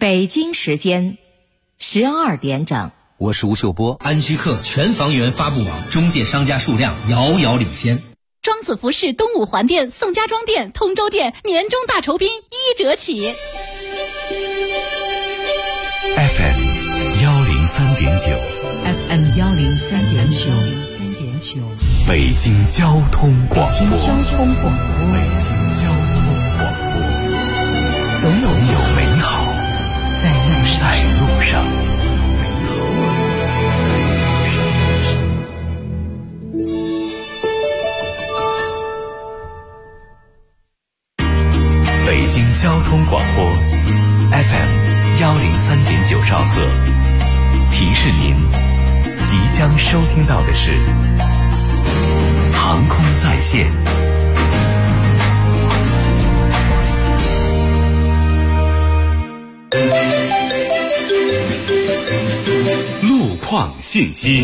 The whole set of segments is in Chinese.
北京时间12点整。 我是吴秀波。 安居客全房源发布网中介商家数量遥遥领先。 庄子服饰东五环店、宋家庄店、通州店年终大酬宾1折起。 FM 103.9 FM 103.9 北京交通广播。 北京交通广播，总有美好在路上。 北京交通广播 FM 103.9兆赫，提示您即将收听到的是航空在线。路况信息。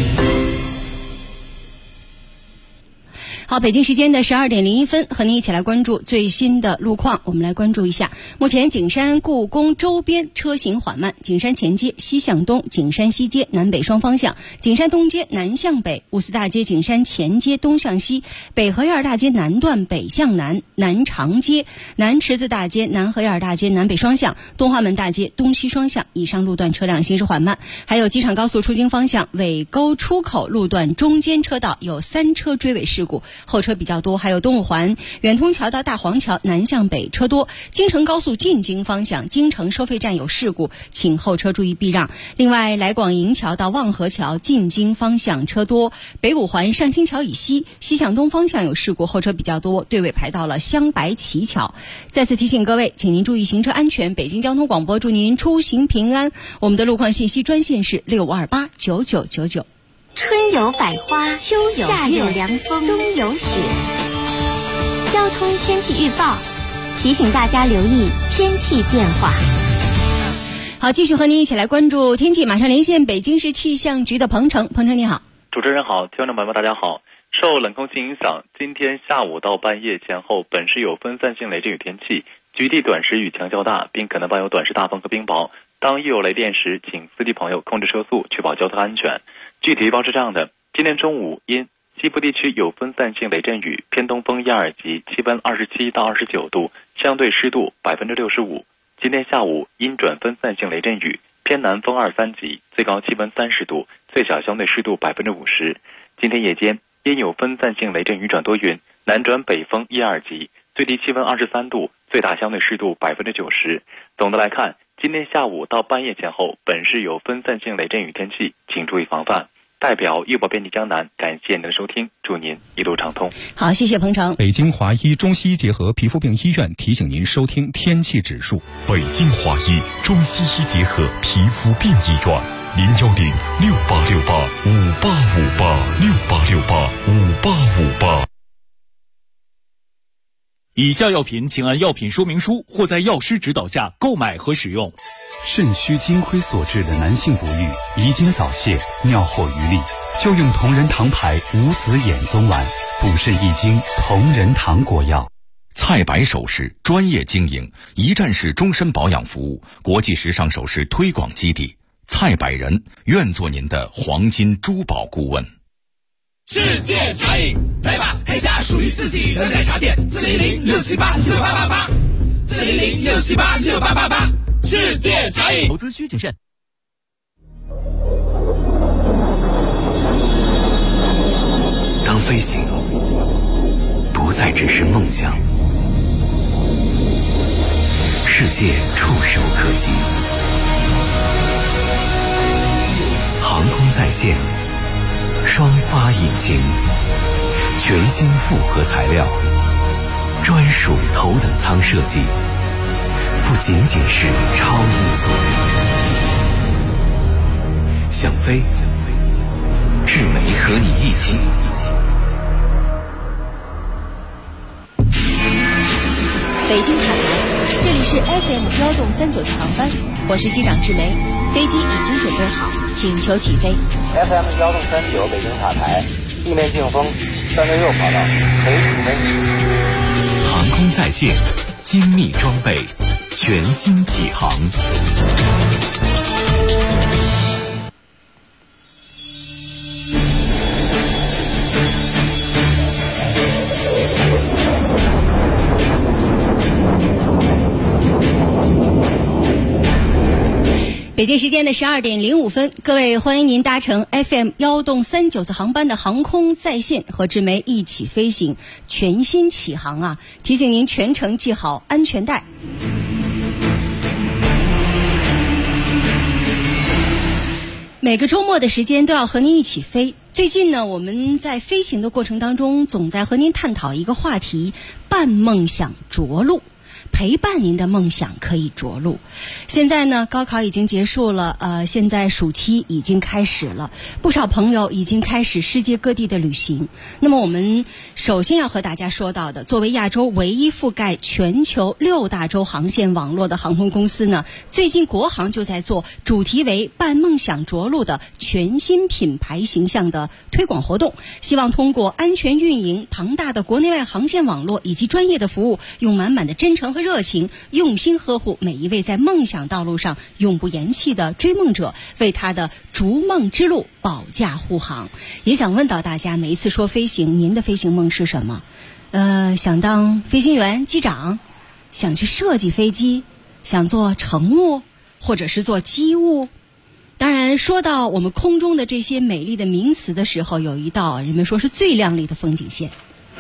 好，北京时间的12点01分，和您一起来关注最新的路况。我们来关注一下，目前景山故宫周边车行缓慢，景山前街西向东、景山西街南北双方向、景山东街南向北、乌斯大街景山前街东向西、北河沿大街南段北向南、南长街、南池子大街南河沿大街南北双向、东华门大街东西双向以上路段车辆行驶缓慢。还有机场高速出京方向尾沟出口路段中间车道有3车追尾事故，后车比较多。还有东五环远通桥到大黄桥南向北车多，京承高速进京方向京承收费站有事故，请后车注意避让。另外，来广营桥到望河桥进京方向车多，北五环上清桥以西西向东方向有事故，后车比较多，队尾排到了香白旗桥。再次提醒各位，请您注意行车安全。北京交通广播祝您出行平安。我们的路况信息专线是65289999。 春有百花，秋有夏有凉风，冬有雪。交通天气预报提醒大家留意天气变化。 好，继续和您一起来关注天气，马上连线北京市气象局的彭程。彭程你好。 主持人好，听众朋友们大家好。受冷空气影响，今天下午到半夜前后本市有分散性雷阵雨天气，局地短时雨强较大，并可能伴有短时大风和冰雹。当遇有雷电时，请司机朋友控制车速，确保交通安全。具体预报是这样的：今天中午因西部地区有分散性雷阵雨，偏东风1、2级，气温27到29度，相对湿度65%。今天下午因转分散性雷阵雨，偏南风2、3级，最高气温30度，最小相对湿度50%。今天夜间因有分散性雷阵雨转多云，南转北风1、2级，最低气温23度，最大相对湿度90%。总的来看，今天下午到半夜前后本市有分散性雷阵雨天气，请注意防范。代表预报编辑江南，感谢您的收听，祝您一路畅通。 好，谢谢彭程。 北京华医中西医结合皮肤病医院提醒您收听天气指数。 北京华医中西医结合皮肤病医院，0106868585858，68685858。 以下药品请按药品说明书或在药师指导下购买和使用。 肾虚金亏所致的男性不育、遗精早泄、尿后余力，就用同仁堂牌无籽眼松丸，补肾益精同仁堂果药。 蔡白首饰专业经营，一站式终身保养服务，国际时尚首饰推广基地。蔡百人愿做您的黄金珠宝顾问。 世界茶饮，来吧，开家属于自己的奶茶店，410-678-6888，410-678-6888，世界茶饮。 投资需谨慎。 当飞行不再只是梦想，世界触手可及。航空在线，双发引擎，全新复合材料，专属头等舱设计，不仅仅是超音速。想飞，智美和你一起。 北京塔台，这里是 FM103.9航班，我是机长志雷，飞机已经准备好，请求起飞。 FM103.9北京塔台，地面净风366跑道，可以起飞。 航空在线，精密装备，全新启航。 北京时间的12点05分，各位欢迎您搭乘 FM1动39次航班的航空在线，和志梅一起飞行，全新启航啊！提醒您全程系好安全带。每个周末的时间都要和您一起飞。最近呢，我们在飞行的过程当中，总在和您探讨一个话题：伴梦想着陆。陪伴您的梦想可以着陆。现在呢，高考已经结束了，现在暑期已经开始了，不少朋友已经开始世界各地的旅行。那么我们首先要和大家说到的，作为亚洲唯一覆盖全球6大洲航线网络的航空公司呢，最近国航就在做主题为伴梦想着陆的全新品牌形象的推广活动，希望通过安全运营、庞大的国内外航线网络以及专业的服务，用满满的真诚和热情，用心呵护每一位在梦想道路上永不言弃的追梦者，为他的逐梦之路保驾护航。也想问到大家，每一次说飞行，您的飞行梦是什么？想当飞行员、机长，想去设计飞机，想做乘务，或者是做机务。当然，说到我们空中的这些美丽的名词的时候，有一道人们说是最亮丽的风景线。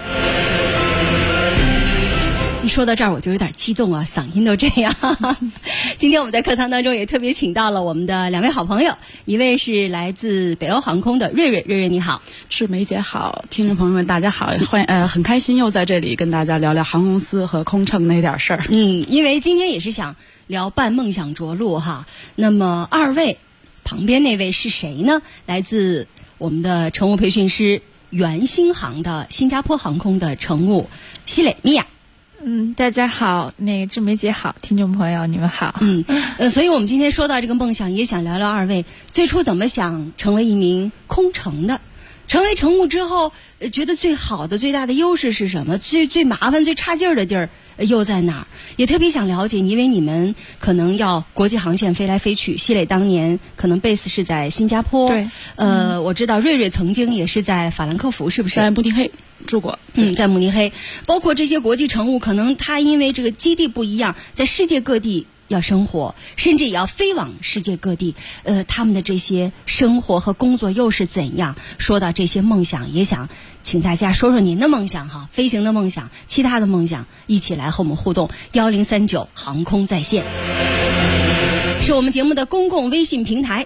一说到这儿我就有点激动啊，嗓音都这样。今天我们在客舱当中也特别请到了我们的2位好朋友，一位是来自北欧航空的瑞瑞，瑞瑞你好。 是梅姐好，听众朋友们大家好，很开心又在这里跟大家聊聊航空公司和空乘那点事儿。 因为今天也是想聊伴梦想着陆哈。那么2位旁边那位是谁呢？来自我们的乘务培训师原星航的新加坡航空的乘务西蕾米娅。 大家好，志梅姐好，听众朋友你们好。 所以我们今天说到这个梦想，也想聊聊2位最初怎么想成为一名空乘的，成为乘务之后，觉得最好的、最大的优势是什么？最麻烦、最差劲儿的地儿又在哪儿？也特别想了解，因为你们可能要国际航线飞来飞去，西蕾当年可能 base 是在新加坡， 对， 我知道瑞瑞曾经也是在法兰克福，是不是？ 在慕尼黑住过， 在慕尼黑，包括这些国际乘务，可能他因为这个基地不一样，在世界各地要生活，甚至也要飞往世界各地。他们的这些生活和工作又是怎样？说到这些梦想，也想请大家说说您的梦想哈，飞行的梦想，其他的梦想，一起来和我们互动。1039航空在线是我们节目的公共微信平台，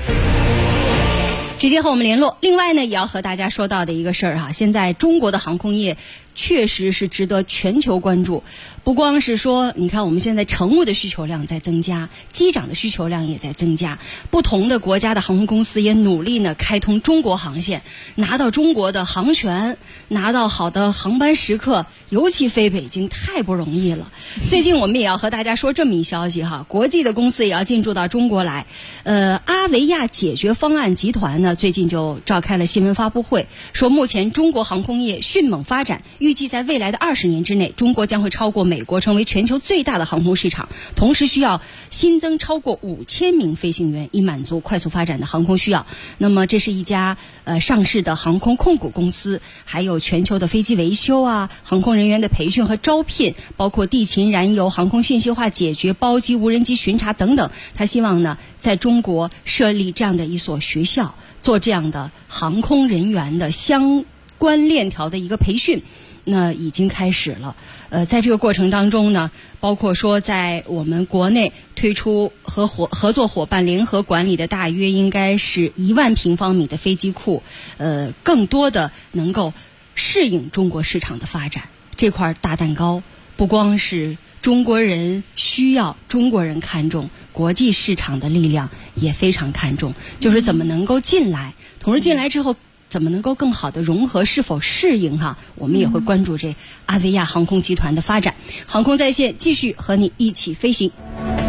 直接和我们联络。另外呢，也要和大家说到的一个事儿哈，现在中国的航空业确实是值得全球关注。不光是说，你看我们现在乘务的需求量在增加，机长的需求量也在增加，不同的国家的航空公司也努力呢开通中国航线，拿到中国的航权，拿到好的航班时刻，尤其飞北京太不容易了。最近我们也要和大家说这么一消息哈，国际的公司也要进驻到中国来。阿维亚解决方案集团呢最近就召开了新闻发布会，说目前中国航空业迅猛发展，预计在未来的20年之内，中国将会超过美国，成为全球最大的航空市场，同时需要新增超过5000名飞行员，以满足快速发展的航空需要。那么这是一家上市的航空控股公司，还有全球的飞机维修啊，航空人员的培训和招聘，包括地勤、燃油、航空信息化解决、包机、无人机巡查等等。他希望呢在中国设立这样的一所学校，做这样的航空人员的相关链条的一个培训，那已经开始了。在这个过程当中呢，包括说在我们国内推出和合作伙伴联合管理的大约应该是1万平方米的飞机库，更多的能够适应中国市场的发展。这块大蛋糕不光是中国人需要，中国人看重，国际市场的力量也非常看重，就是怎么能够进来，同时进来之后怎么能够更好的融合，是否适应哈？我们也会关注这阿维亚航空集团的发展。航空在线继续和你一起飞行。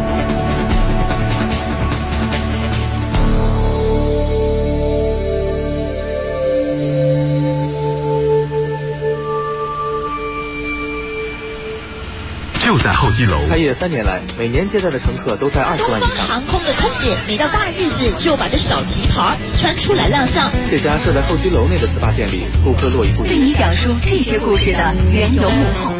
就在候机楼， 开业3年来，每年接待的乘客都在20万以上。 航空的空姐每到大日子就把这小旗袍穿出来亮相。 这家设在候机楼内的SPA店里，顾客络绎不绝。 为你讲述这些故事的缘由幕后。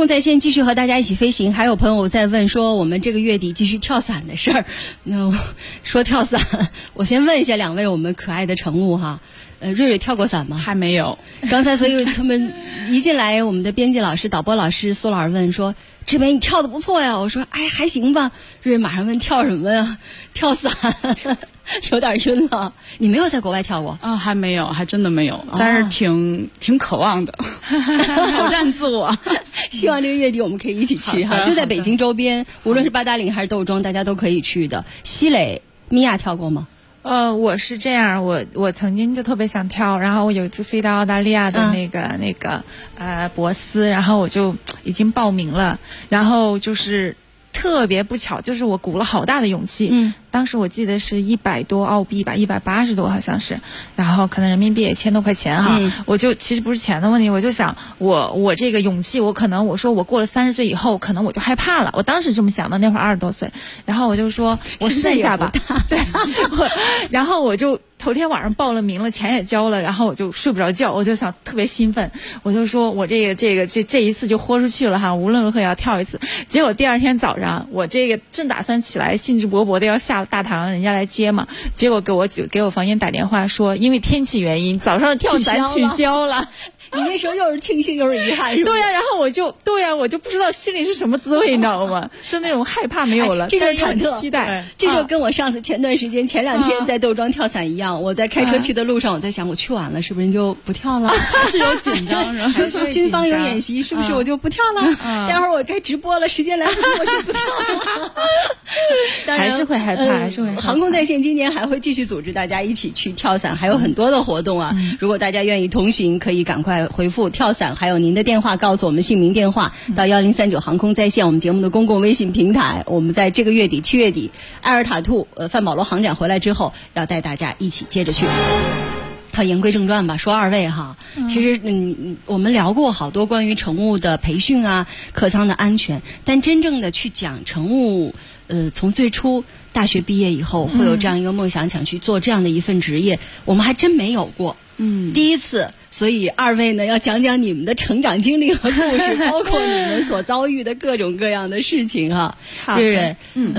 空在线继续和大家一起飞行。还有朋友在问说，我们这个月底继续跳伞的事儿。那说跳伞，我先问一下两位我们可爱的乘务哈。瑞瑞跳过伞吗？ 还没有。 刚才所以他们一进来，我们的编辑老师、导播老师苏老师问说：“志梅，你跳得不错呀。”我说：“哎，还行吧。”瑞瑞马上问：“跳什么呀？”跳伞，有点晕了。你没有在国外跳过啊？还没有，还真的没有。但是挺渴望的，挑战自我。 希望这个月底我们可以一起去哈，就在北京周边，无论是八达岭还是窦庄，大家都可以去的。西磊，米娅跳过吗？ 我是这样，我曾经就特别想跳，然后我有一次飞到澳大利亚的那个珀斯，然后我就已经报名了，然后就是特别不巧，就是我鼓了好大的勇气，当时我记得是100多澳币吧，180多好像是，然后可能人民币也1000多块钱哈，我就其实不是钱的问题，我就想我这个勇气，我可能我说我过了30岁以后，可能我就害怕了，我当时这么想的，那会儿20多岁，然后我就说我试一下吧，对，然后我就头天晚上报了名了，钱也交了，然后我就睡不着觉，我就想特别兴奋，我就说我这一次就豁出去了哈，无论如何也要跳一次。结果第二天早上，我这个正打算起来，兴致勃勃的要下大堂，人家来接嘛，结果给我房间打电话说，因为天气原因，早上的跳伞取消了。 你那时候又是庆幸又是遗憾，是吧？ 对呀，然后我就不知道心里是什么滋味，你知道吗？就那种害怕没有了， 这就是忐忑期待。 这就跟我上次前2天在窦庄跳伞一样，我在开车去的路上，我在想，我去晚了是不是就不跳了？ 还是有紧张， 军方有演习，是不是我就不跳了？待会儿我该直播了，时间来不及，我就不跳了。当然还是会害怕，还是会害怕。 航空在线今年还会继续组织大家一起去跳伞，还有很多的活动啊。如果大家愿意同行，可以赶快回复跳伞，还有您的电话，告诉我们姓名电话到1039航空在线我们节目的公共微信平台。我们在这个月底7月底埃尔塔兔范保罗航展回来之后，要带大家一起接着去。好，言归正传吧，说二位哈，其实我们聊过好多关于乘务的培训啊，客舱的安全，但真正的去讲乘务，从最初大学毕业以后会有这样一个梦想，想去做这样的一份职业，我们还真没有过。第一次，所以二位呢要讲讲你们的成长经历和故事，包括你们所遭遇的各种各样的事情哈。瑞瑞，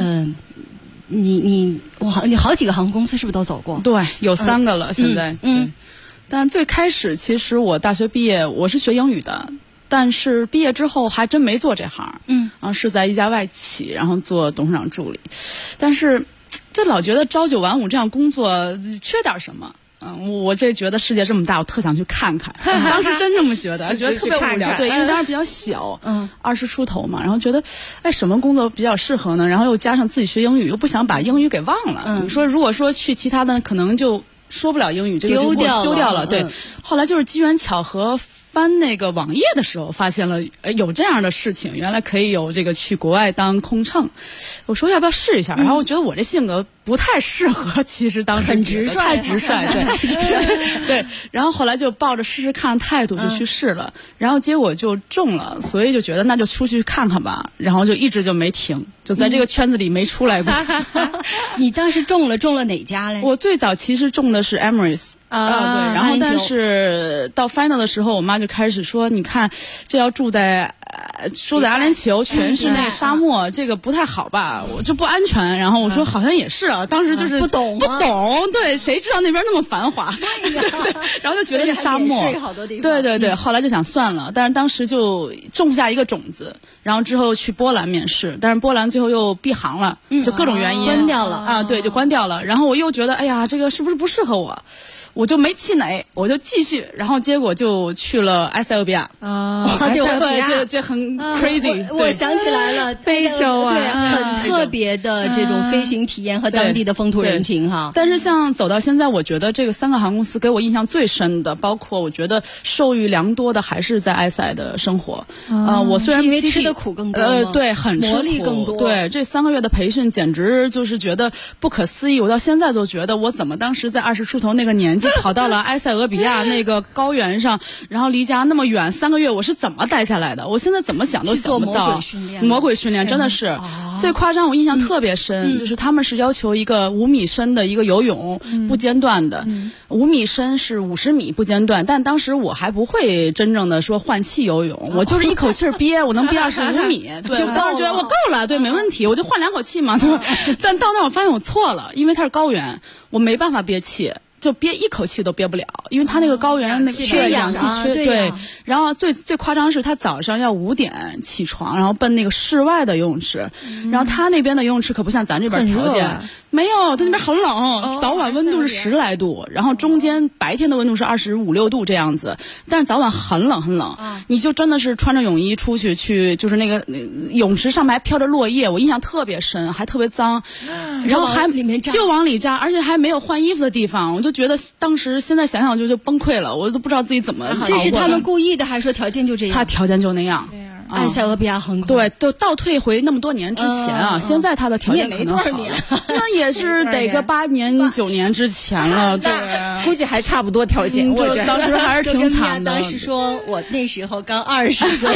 你好几个航空公司是不是都走过？ 对，有3个了，现在。但最开始其实我大学毕业，我是学英语的，但是毕业之后还真没做这行。然后是在一家外企，然后做董事长助理。但是就老觉得朝9晚5这样工作缺点什么。我这觉得世界这么大，我特想去看看。当时真这么觉得，觉得特别无聊。对，因为当时比较小，20出头嘛，然后觉得，什么工作比较适合呢？然后又加上自己学英语，又不想把英语给忘了。你说，如果说去其他的，可能就说不了英语，这个就丢掉了。对，后来就是机缘巧合。翻那个网页的时候，发现了有这样的事情，原来可以有这个去国外当空乘。我说要不要试一下？然后我觉得我这性格不太适合，其实当时很直率， 太直率，对。然后后来就抱着试试看态度就去试了，然后结果就中了，所以就觉得那就出去看看吧，然后就一直就没停，就在这个圈子里没出来过。 你当时中了哪家嘞？ 我最早其实中的是 Emirates 对，然后但是到 final 的时候，我妈就开始说，你看这要住在阿联酋，全是那个沙漠，这个不太好吧？我就不安全。然后我说好像也是啊，当时就是不懂， 对，谁知道那边那么繁华？然后就觉得是沙漠，对，后来就想算了，但是当时就种下一个种子，然后之后去波兰面试，但是波兰最后又闭航了，就各种原因关掉了对，就关掉了。然后我又觉得，哎呀，这个是不是不适合我？我就没气馁，我就继续，然后结果就去了埃塞俄比亚对，这很 crazy。 我想起来了， 非洲啊， 对，很特别的这种飞行体验和当地的风土人情哈。 但是像走到现在，我觉得这个3个航空公司给我印象最深的，包括我觉得受益良多的还是在埃塞的生活。我虽然因为吃的苦更多， 对，很吃苦， 磨砺更多。 对，这3个月的培训简直就是觉得不可思议。我到现在都觉得，我怎么当时在20出头那个年纪。 机跑到了埃塞俄比亚那个高原上，然后离家那么远3个月，我是怎么待下来的？我现在怎么想都想不到。魔鬼训练真的是最夸张，我印象特别深，就是他们是要求一个5米深的一个游泳不间断的，5米深是50米不间断，但当时我还不会真正的说换气游泳，我就是一口气憋，我能憋25米，对，我当时觉得我够了，对，没问题，我就换2口气嘛，对吧？但到那我发现我错了，因为它是高原，我没办法憋气。就憋1口气都憋不了，因为他那个高原那个缺氧气对。然后最夸张是他早上要5点起床，然后奔那个室外的游泳池，然后他那边的游泳池可不像咱这边条件，没有，他那边很冷，早晚温度是10来度，然后中间白天的温度是25、26度这样子，但是早晚很冷很冷，你就真的是穿着泳衣出去，就是那个泳池上面还飘着落叶，我印象特别深，还特别脏，然后还就往里扎，而且还没有换衣服的地方，我就觉得当时现在想想就崩溃了，我都不知道自己怎么。 这是他们故意的，还是说条件就这样？ 他条件就那样。 埃塞俄比亚航空对，都倒退回那么多年之前啊，现在他的条件可能好了，那也是得个8年9年之前了，对， 估计还差不多条件。我觉得当时还是挺惨的。 当时说我那时候刚20岁，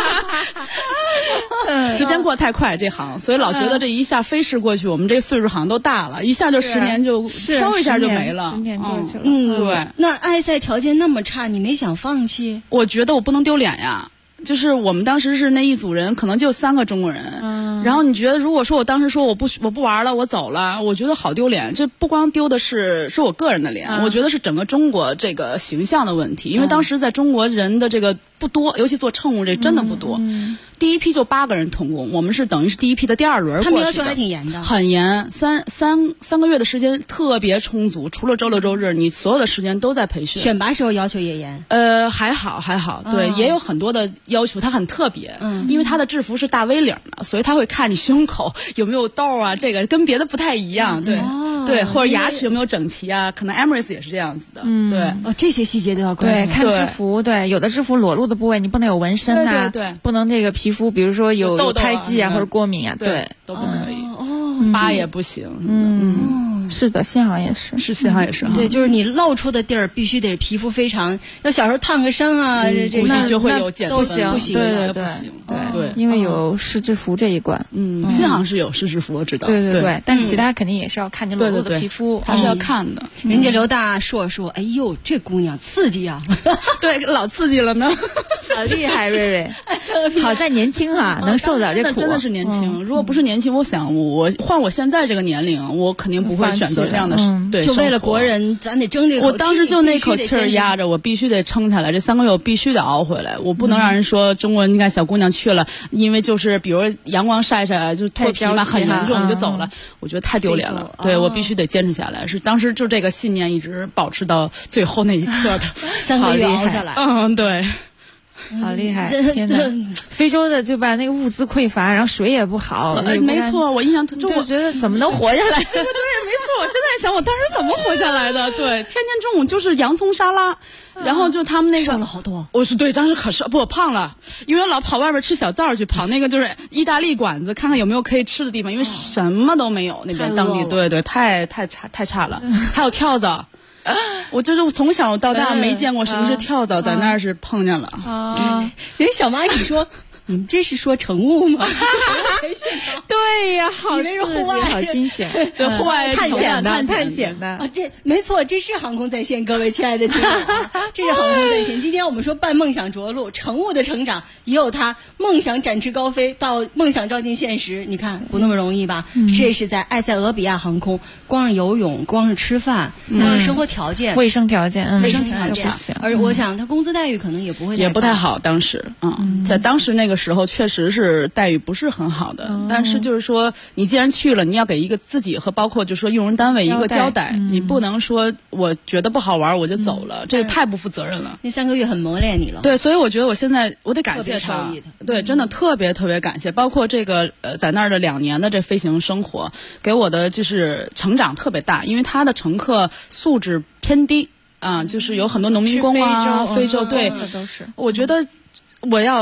时间过得太快这行，所以老觉得这一下飞逝过去，我们这岁数好像都大了，一下就10年就唰一下就没了，10 年过去了。 对。 那埃塞条件那么差，你没想放弃？ 我觉得我不能丢脸呀。就是我们当时是那一组人，可能就3个中国人。然后你觉得，如果说我当时说我不玩了，我走了，我觉得好丢脸。这不光丢的是我个人的脸，我觉得是整个中国这个形象的问题。因为当时在中国人的这个不多，尤其做乘务这真的不多。第一批就8个人通过，我们是等于是第一批的第2轮过去的。 他们要求还挺严的， 很严。三个月的时间特别充足，除了周六周日，你所有的时间都在培训。 选拔时候要求也严？ 还好，对，也有很多的要求，它很特别。因为它的制服是大 V 领的，所以他会看你胸口有没有痘啊，这个跟别的不太一样。对。对，或者牙齿有没有整齐啊？可能 Emirates 也是这样子的。对， 这些细节都要关注。 对，看制服，对，有的制服裸露的部位你不能有纹身啊， 对， 不能这个皮肤，比如说有胎记啊或者过敏啊， 对，都不可以。疤也不行。 是的，信航也是， 信航也是。 对，就是你露出的地儿必须得皮肤非常，要小时候烫个伤啊， 那就会有减都行， 不行， 对， 不行， 对，因为有试制服这一关。 信航是有试制服，我知道。 对，但其他肯定也是要看你裸露的皮肤， 他是要看的。 人家刘大硕说：“哎呦，这姑娘刺激啊！” 对，老刺激了呢， 好厉害，瑞瑞，好在年轻哈，能受得了这苦。 真的是年轻，如果不是年轻，我想我换我现在这个年龄，我肯定不会选择这样的。对， 就为了国人，咱得争这口气。 我当时就那口气儿压着，我必须得撑下来。这3个月我必须得熬回来，我不能让人说中国人你看小姑娘去了，因为就是比如阳光晒晒就脱皮嘛，很严重你就走了，我觉得太丢脸了。对，我必须得坚持下来。是当时就这个信念一直保持到最后那一刻的 ，3个月熬下来。 对。 好厉害！天哪，非洲的就把那个物资匮乏，然后水也不好。 没错，我印象就我觉得怎么能活下来？ 对，没错。我现在想，我当时怎么活下来的？对，天天中午就是洋葱沙拉，然后就他们那个瘦了好多。 我是对，当时可是不，我胖了，因为老跑外边吃小灶去，跑那个就是意大利馆子，看看有没有可以吃的地方，因为什么都没有那边当地。对，太差了。还有跳蚤。我就是从小到大没见过什么是跳蚤，在那儿是碰见了。 人小蚂蚁说：“你们这是说乘务吗？” 对呀，好以为是户外， 好惊险， 对，户外探险的啊！这没错，这是航空在线，各位亲爱的听友，这是航空在线。今天我们说伴梦想着陆，乘务的成长也有他梦想展翅高飞到梦想照进现实。你看不那么容易吧？这是在埃塞俄比亚航空，光是游泳，光是吃饭，光是生活条件、 卫生条件， 卫生条件。而我想他工资待遇可能也不会， 也不太好。当时，在当时那个时候，确实是待遇不是很好的。但是就是说，你既然去了，你要给一个自己和包括就是说用人单位一个交代，你不能说我觉得不好玩我就走了，这个太不负责任了。 那3个月很磨练你了。 对，所以我觉得我现在我得感谢他，对，真的特别感谢。包括这个在那儿的2年的这飞行生活，给我的就是成长特别大，因为他的乘客素质偏低啊，就是有很多农民工啊，非洲对， 都是。 我觉得我要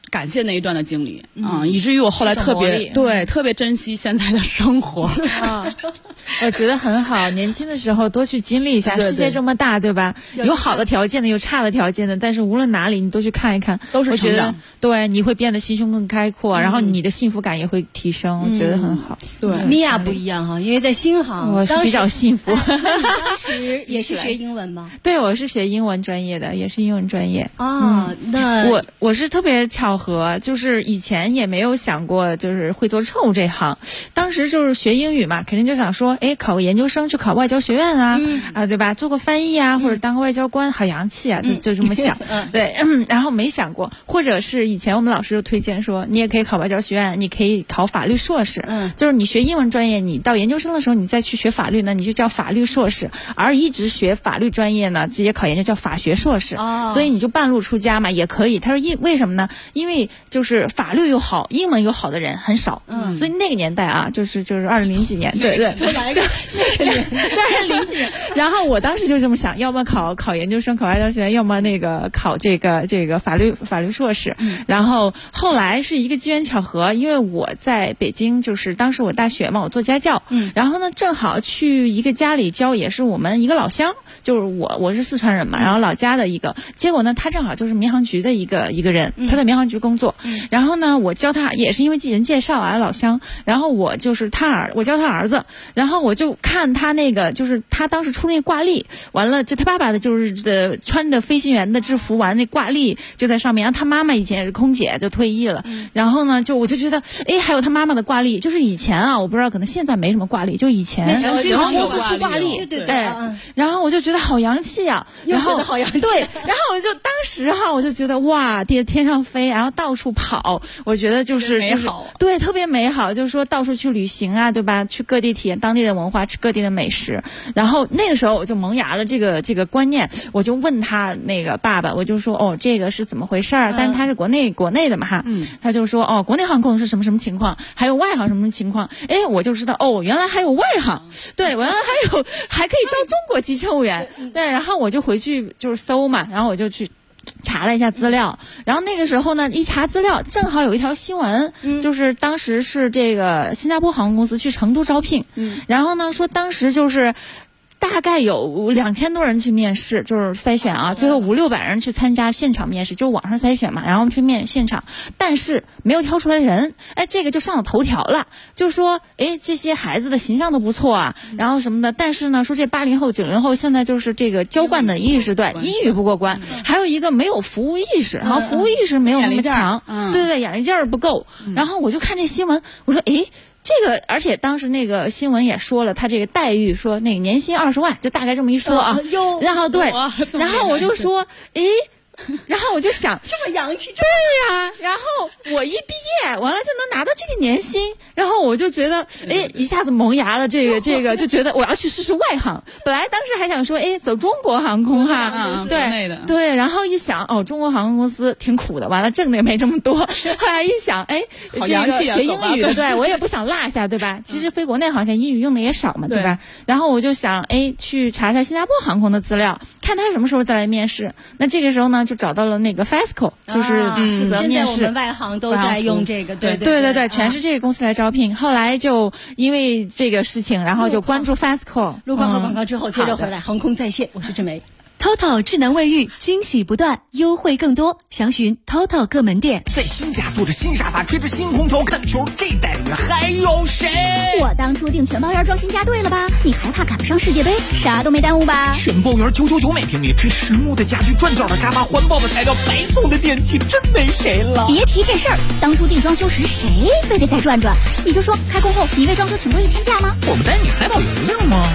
感谢那一段的经历以至于我后来特别珍惜现在的生活我觉得很好，年轻的时候多去经历一下，世界这么大，对吧？有好的条件的，有差的条件的，但是无论哪里你都去看一看， 都是成长。 对，你会变得心胸更开阔，然后你的幸福感也会提升，我觉得很好。 对，米娅不一样哈，因为在新航我是比较幸福。 那你当时也是学英文吗？ 对，我是学英文专业的，也是英文专业那我是特别巧合，就是以前也没有想过就是会做乘务这行，当时就是学英语嘛，肯定就想说考个研究生去考外交学院啊对吧，做个翻译或者当个外交官，好洋气啊，就这么想对然后没想过，或者是以前我们老师就推荐说你也可以考外交学院，你可以考法律硕士就是你学英文专业，你到研究生的时候你再去学法律呢，你就叫法律硕士，而一直学法律专业呢直接考研就叫法学硕士所以你就半路出家嘛也可以。他说为什么呢？因为就是法律又好英文又好的人很少所以那个年代啊就是2000几年对来个那个年代 2000几年然后我当时就这么想，要么考研究生考外交学院，要么那个考这个法律硕士然后后来是一个机缘巧合，因为我在北京，就是当时我大学嘛，我做家教然后呢正好去一个家里教，也是我们一个老乡，就是我是四川人嘛然后老家的一个，结果呢他正好就是民航局的一个人他在民航局工作然后呢我教他也是因为人介绍老乡，然后我就是我教他儿子，然后我就看他那个就是他当时出那个挂历，完了就他爸爸的就是穿着飞行员的制服，完那挂历就在上面，然后他妈妈以前也是空姐就退役了然后呢我就觉得还有他妈妈的挂历，就是以前我不知道可能现在没什么挂历，就以前然后公司出挂历对然后我就觉得好洋气然后好洋气对然后我就当时我就觉得哇天上飞，然后到处跑，我觉得就是美好对特别美好，就是说到处去旅行对吧，去各地体验当地的文化，吃各地的美食。然后那个时候我就萌芽了这个观念，我就问他那个爸爸，我就说这个是怎么回事但是他是国内的嘛他就说国内航空是什么什么情况，还有外航什么情况，我就知道原来还有外航，对，原来还可以招中国籍乘务员对，然后我就回去就是搜嘛，然后我就去查了一下资料，然后那个时候呢一查资料正好有一条新闻就是当时是这个新加坡航空公司去成都招聘然后呢说当时就是大概有2000多人去面试，就是筛选最后500-600人去参加现场面试，就是网上筛选嘛，然后去现场，但是没有挑出来人，这个就上了头条了，就说这些孩子的形象都不错然后什么的，但是呢说这80后90后现在就是这个娇惯的意识，对，英语不过关，还有一个没有服务意识，然后服务意识没有那么强，对，眼力劲儿不够，然后我就看这新闻，我说这个，而且当时那个新闻也说了，他这个待遇说那个年薪20万，就大概这么一说然后对，然后我就说然后我就想这么洋气， 对呀然后我一毕业完了就能拿到这个年薪，然后我就觉得一下子萌芽了这个就觉得我要去试试外航，本来当时还想说走中国航空对，然后一想中国航空公司挺苦的，完了挣的也没这么多，后来一想好洋气学英语的对我也不想落下对吧，其实飞国内好像英语用的也少嘛对吧，然后我就想去查查新加坡航空的资料，看他什么时候再来面试，那这个时候呢就找到了那个 FESCO 就是负责面试， 现在我们外航都在用这个对， 全是这个公司来招聘，后来就因为这个事情然后就关注 FESCO。 路况和广告之后接着回来，航空在线，我是志梅。 TOTO 智能卫浴，惊喜不断，优惠更多，详询 TOTO 各门店。 在新家坐着新沙发，吹着新空调看球，这待遇还有谁？ 我当初订全包园装新家对了吧？你还怕赶不上世界杯？啥都没耽误吧？ 全包园999每平米，这实木的家具，转角的沙发，环保的材料，白送的电器，真没谁了。 别提这事儿，当初订装修时谁非得再转转？你就说开工后你为装修请过1天假吗？ 我们带你海岛游泳吗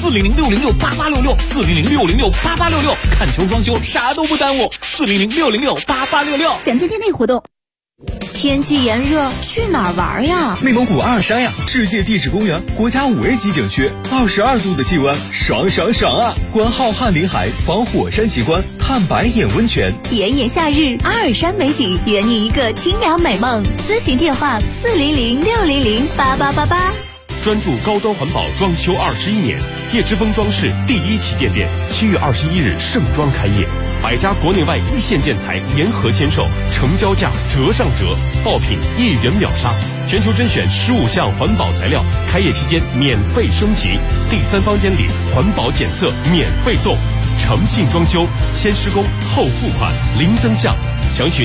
？400-606-8866，400-606-8866，看球装修啥都不耽误，400-606-8866。 详情店内活动。 天气炎热，去哪儿玩呀？ 内蒙古阿尔山呀，世界地质公园，国家5A 级景区，22度的气温，爽爽爽啊！观浩瀚林海，访火山奇观，探白眼温泉。 炎炎夏日，阿尔山美景，圆你一个清凉美梦。咨询电话：400-600-8888。 专注高端环保装修21年，叶之峰装饰第1旗舰店7月21日盛装开业，100家国内外一线建材联合签售，成交价折上折，爆品1元秒杀，全球甄选15项环保材料，开业期间免费升级，第3房间里环保检测免费送，诚信装修，先施工后付款，零增项。详询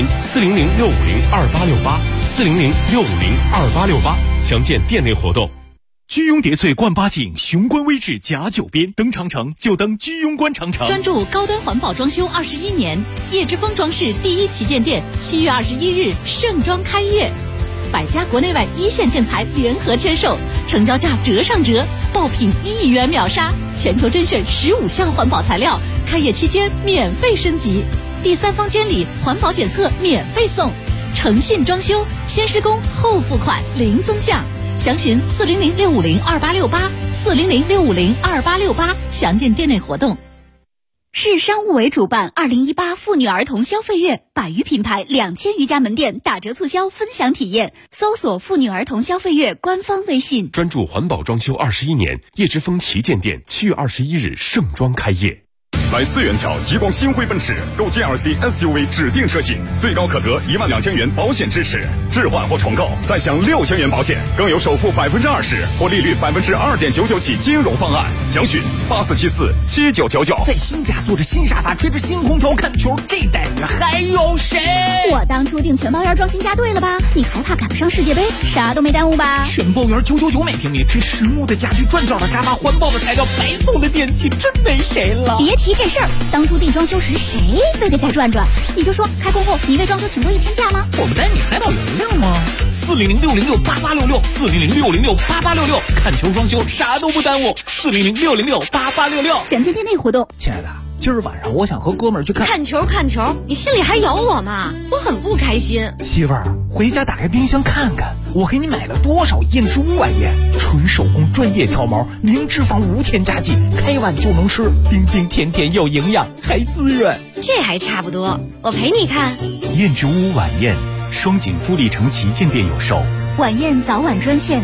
400-650-2868，400-650-2868，详见店内活动。 居庸叠翠冠八景，雄关威志甲9边，登长城就登居庸关长城。 专注高端环保装修21年，叶之峰装饰第1旗舰店7月21日盛装开业，100家国内外一线建材联合签售，成交价折上折，爆品1元秒杀，全球甄选15项环保材料，开业期间免费升级，第3房间里环保检测免费送，诚信装修，先施工后付款，零增项。详询400-650-2868，400-650-2868，详见店内活动。 市商务委主办2018妇女儿童消费月，100余品牌2000余家门店打折促销分享体验，搜索妇女儿童消费月官方微信。 专注环保装修21年，叶之峰旗舰店7月21日盛装开业。 来4元桥极光新辉奔驰购 GLC SUV 指定车型，最高可得12000元保险支持，置换或重购再享6000元保险，更有首付20%或利率2.99%起金融方案。详询84747999。 在新家坐着新沙发，吹着新空调看球，这待遇还有谁？ 我当初订全包园装新家对了吧？你还怕赶不上世界杯？啥都没耽误吧？ 全包园999每平米，吹实木的家具，转角的沙发，环保的材料，白送的电器，真没谁了。 别提这事儿，当初订装修时谁非得再转转？你就说开工后你为装修请过1天假吗？ 我们带你海岛游游吗？400-606-8866，400-606-8866，看球装修啥都不耽误，400-606-8866。 详见店内活动。 亲爱的，今儿晚上我想和哥们儿去看球，你心里还有我吗？我很不开心。 媳妇儿，回家打开冰箱看看，我给你买了多少燕之屋晚宴，纯手工专业挑毛，零脂肪无添加剂，开碗就能吃，冰冰甜甜有营养，还滋润。 这还差不多，我陪你看。 燕之屋晚宴，双井富力城旗舰店有售。 晚宴早晚专线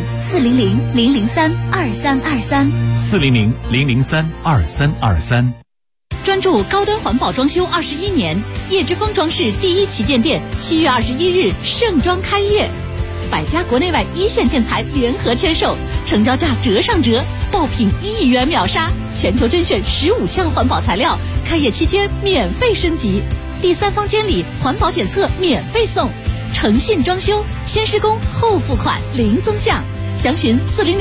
400-003-2323，400-003-2323。 专注高端环保装修21年，叶之峰装饰第1旗舰店7月21日盛装开业，100家国内外一线建材联合签售，成交价折上折，爆品1元秒杀，全球甄选15项环保材料，开业期间免费升级，第3房间里环保检测免费送，诚信装修，先施工后付款，零增项。详询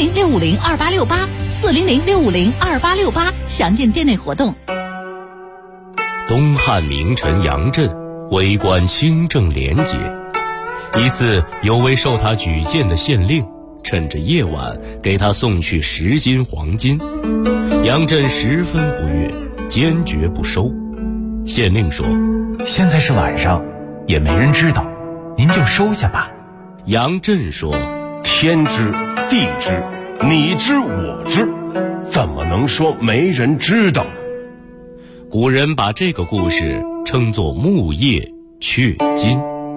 400-650-2868，400-650-2868，详见店内活动。 东汉名臣杨震为官清正廉洁，一次有位受他举荐的县令趁着夜晚给他送去10斤黄金，杨震十分不悦，坚决不收。县令说： 现在是晚上，也没人知道，您就收下吧。 杨震说： 天知地知，你知我知，怎么能说没人知道呢？ 古人把这个故事称作木叶雀金。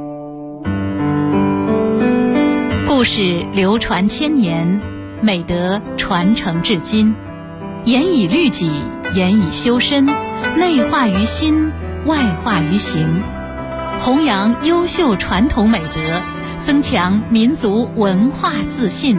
故事流传千年，美德传承至今，严以律己，严以修身，内化于心，外化于行，弘扬优秀传统美德，增强民族文化自信。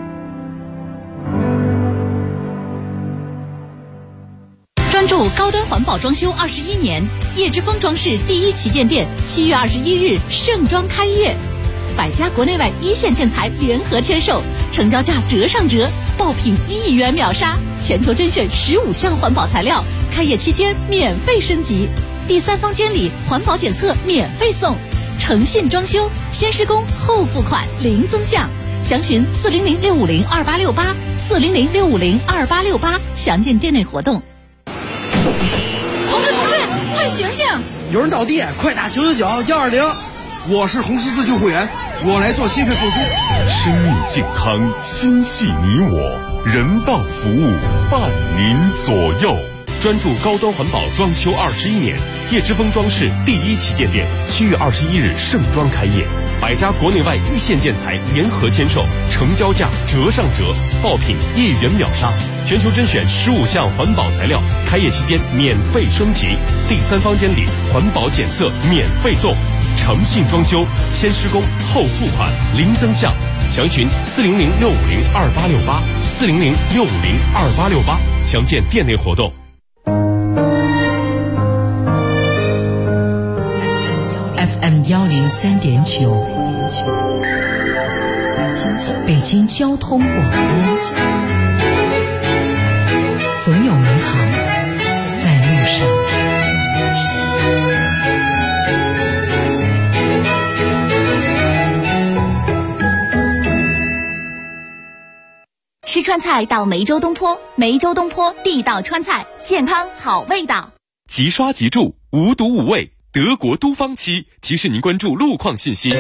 专注高端环保装修21年，叶之峰装饰第1旗舰店7月21日盛装开业，100家国内外一线建材联合签售，成交价折上折，爆品1元秒杀，全球甄选15项环保材料，开业期间免费升级，第3房间里环保检测免费送，诚信装修，先施工后付款，零增项。详询400-650-2868，400-650-2868，详见店内活动。 同志，快醒醒！ 有人倒地，快打999-120。我是红十字救护员，我来做心肺复苏。 生命健康，心系你我，人道服务伴您左右。 专注高端环保装修21年， 叶之峰装饰第1旗舰店7月21日盛装开业，百家国内外一线建材联合签售，成交价折上折，爆品1元秒杀，全球甄选15项环保材料，开业期间免费升级，第3方监理，环保检测免费送，诚信装修，先施工后付款，零增项。详询400-650-2868 400-650-2868，详见店内活动。 FM 103.9，北京交通广播，总有美好在路上。 吃川菜到梅州东坡，梅州东坡地道川菜，健康好味道。 即刷即住，无毒无味，德国都方漆提示您关注路况信息。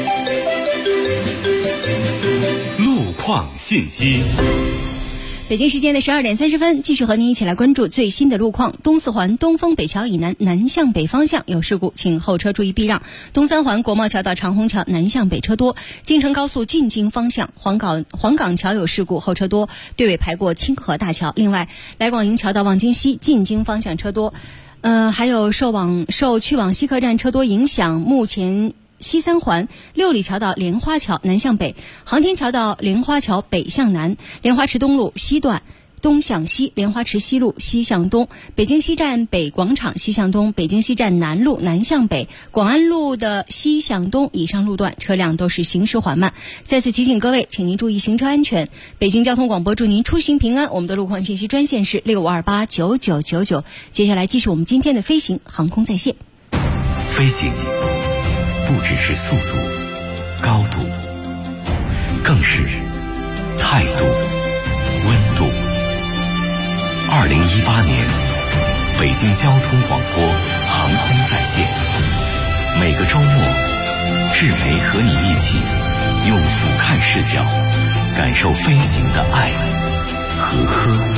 路况信息。 北京时间的12点30分，继续和您一起来关注最新的路况。东四环东风北桥以南南向北方向有事故，请后车注意避让。东三环国贸桥到长虹桥南向北车多。京承高速进京方向黄岗桥有事故，后车多，队尾排过清河大桥。另外，来广营桥到望京西进京方向车多。还有受去往西客站车多影响，目前西三环六里桥到莲花桥南向北，航天桥到莲花桥北向南，莲花池东路西段东向西，莲花池西路西向东，北京西站北广场西向东，北京西站南路南向北，广安路的西向东以上路段车辆都是行驶缓慢。再次提醒各位，请您注意行车安全。北京交通广播祝您出行平安。我们的路况信息专线是65289999。接下来继续我们今天的飞行航空在线。 飞行不只是速度、高度，更是态度、温度。2018年，北京交通广播航空在线，每个周末，志梅和你一起用俯瞰视角，感受飞行的爱和呵护。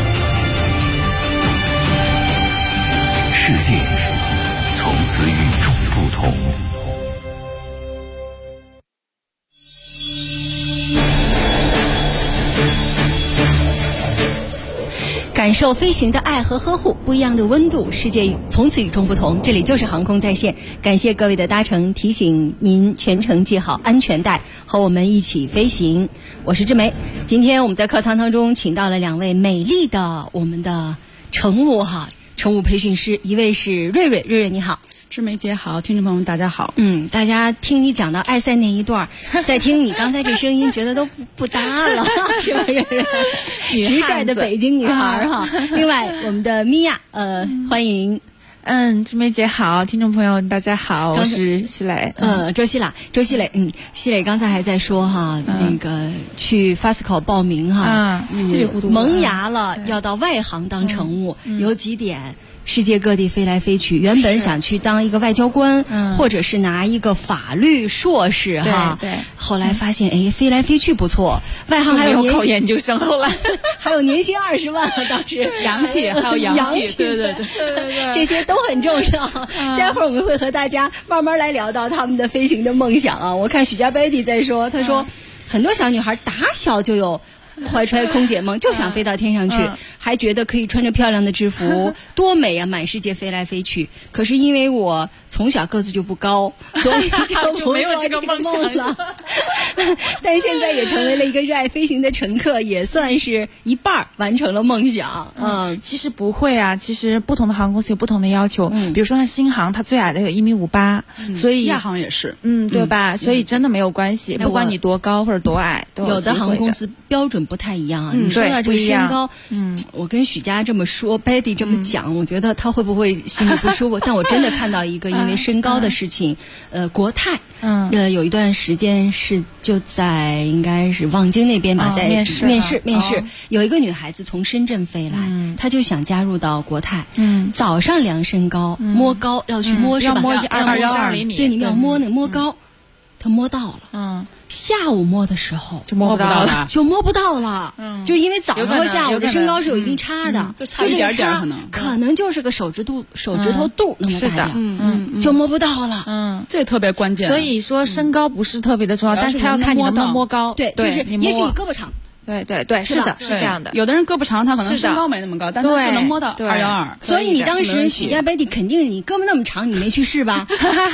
世界从此与众不同。 感受飞行的爱和呵护，不一样的温度，世界从此与众不同。这里就是航空在线，感谢各位的搭乘，提醒您全程系好安全带，和我们一起飞行。我是志梅，今天我们在客舱当中请到了2位美丽的我们的乘务培训师，一位是瑞瑞，你好。 志梅姐好，听众朋友们大家好。 大家听你讲到爱赛那一段，再听你刚才这声音，觉得都不搭了，是吧？直率的北京女孩哈。另外，我们的米娅，欢迎。 志梅姐好，听众朋友大家好，我是西磊。 周西磊，西磊刚才还在说哈，那个去 FASCO 报名哈， 稀里糊涂萌芽了，要到外行当乘务，有几点。世界各地飞来飞去，原本想去当一个外交官，或者是拿一个法律硕士哈， 对， 后来发现飞来飞去不错，外行还有考研究生，后来还有年薪20万，当时洋气，还有洋气，对， 这些都很重要。待会儿我们会和大家慢慢来聊到他们的飞行的梦想啊。我看许家 Betty 在说，她说很多小女孩打小就有怀揣空姐梦，就想飞到天上去，还觉得可以穿着漂亮的制服，多美啊，满世界飞来飞去。可是因为我从小个子就不高，所以就没有这个梦想了。但现在也成为了一个热爱飞行的乘客，也算是一半完成了梦想。 其实不会啊，其实不同的航空公司有不同的要求。比如说像新航，它最矮的有1.58米，所以亚航也是， 对吧？所以真的没有关系，不管你多高或者多矮，都有的航空公司标准不太一样啊。你说到这个身高，我跟许佳这么说 ，Betty 这么讲，我觉得他会不会心里不舒服？但我真的看到一个因为身高的事情，国泰，有一段时间是就在应该是望京那边吧，在面试，有一个女孩子从深圳飞来，她就想加入到国泰，早上量身高，摸高要去摸是吧？ 要摸212厘米， 对，你们要摸那摸高，她摸到了， 下午摸的时候就摸不到了， 就因为早上和下午的身高是有一定差的， 就差一点点可能就是个手指头肚那么大点，就摸不到了。 这特别关键。 所以说身高不是特别的重要，但是他要看你能不能摸高。 对，就是也许你胳膊长。 对，是的，是这样的。 有的人胳膊长，他可能身高没那么高，但他就能摸到212。 所以你当时许下 baby 肯定你胳膊那么长，你没去试吧？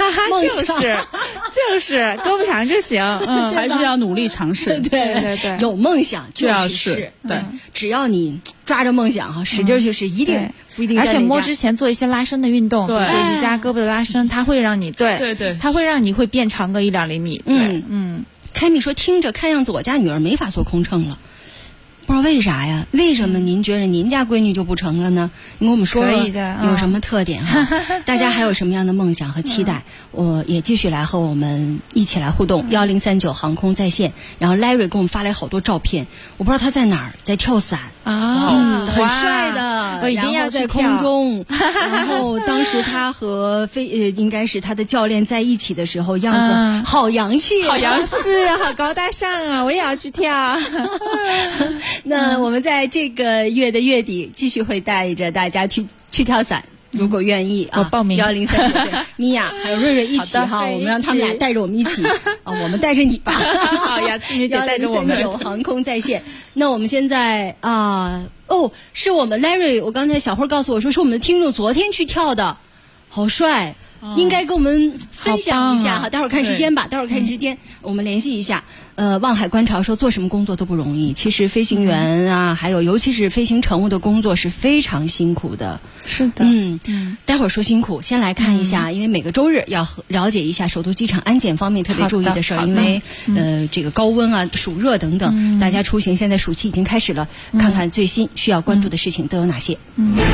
就是胳膊长就行， 还是要努力尝试。 对，有梦想就要去试。 对， 只要你抓着梦想哈，使劲去试，一定不一定。 而且摸之前做一些拉伸的运动， 对， 瑜伽胳膊的拉伸，它会让你对， 它会让你会变长个1-2厘米。 凯米说：“听着，看样子我家女儿没法做空乘了，不知道为啥呀？为什么您觉得您家闺女就不成了呢？你跟我们说说有什么特点哈？大家还有什么样的梦想和期待？我也继续来和我们一起来互动。1039航空在线，然后 Larry 给我们发来好多照片，我不知道他在哪儿，在跳伞啊， 很帅的， 我一定要在空中。然后当时他和应该是他的教练在一起的时候，样子好洋气， 好洋气啊，好高大上啊！我也要去跳。 那我们在这个月的月底继续会带着大家去跳伞，如果愿意我报名 1039米娅还有瑞瑞一起哈，我们让他们俩带着我们一起我们带着你吧。 好呀，青梅姐带着我们。 1039航空在线。那我们现在是我们 Larry， 我刚才小慧告诉我说是我们的听众昨天去跳的，好帅。应该跟我们分享一下哈，待会儿看时间吧，我们联系一下。望海观潮说做什么工作都不容易，其实飞行员啊，还有尤其是飞行乘务的工作是非常辛苦的。 是的， 待会儿说辛苦，先来看一下，因为每个周日要了解一下首都机场安检方面特别注意的事儿，因为这个高温啊、暑热等等，大家出行现在暑期已经开始了，看看最新需要关注的事情都有哪些。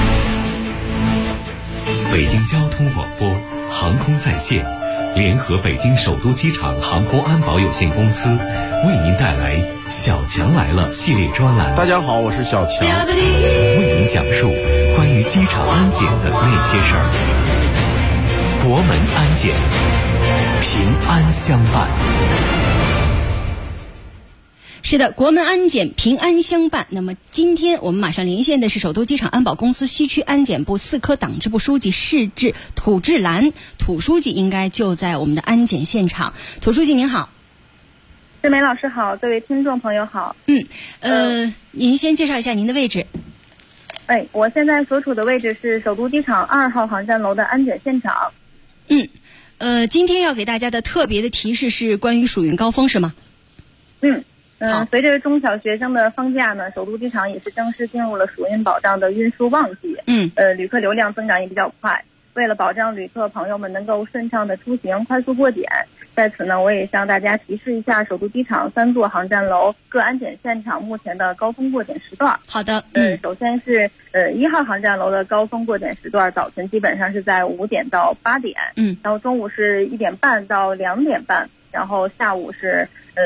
北京交通广播航空在线联合北京首都机场航空安保有限公司为您带来小强来了系列专栏。 大家好，我是小强， 为您讲述关于机场安检的那些事儿。国门安检，平安相伴。 是的，国门安检平安相伴。那么今天我们马上连线的是首都机场安保公司西区安检部4科党支部书记土志兰，土书记应该就在我们的安检现场。土书记您好。 志梅老师好，各位听众朋友好。 您先介绍一下您的位置。 我现在所处的位置是首都机场2号航站楼的安检现场。 今天要给大家的特别的提示是关于暑运高峰是吗？ 随着中小学生的放假呢，首都机场也是正式进入了暑运保障的运输旺季。旅客流量增长也比较快。为了保障旅客朋友们能够顺畅的出行、快速过检，在此呢，我也向大家提示一下首都机场3座航站楼各安检现场目前的高峰过检时段。 好的。 首先是1号航站楼的高峰过检时段，早晨基本上是在5点到8点，然后中午是1点半到2点半，然后下午是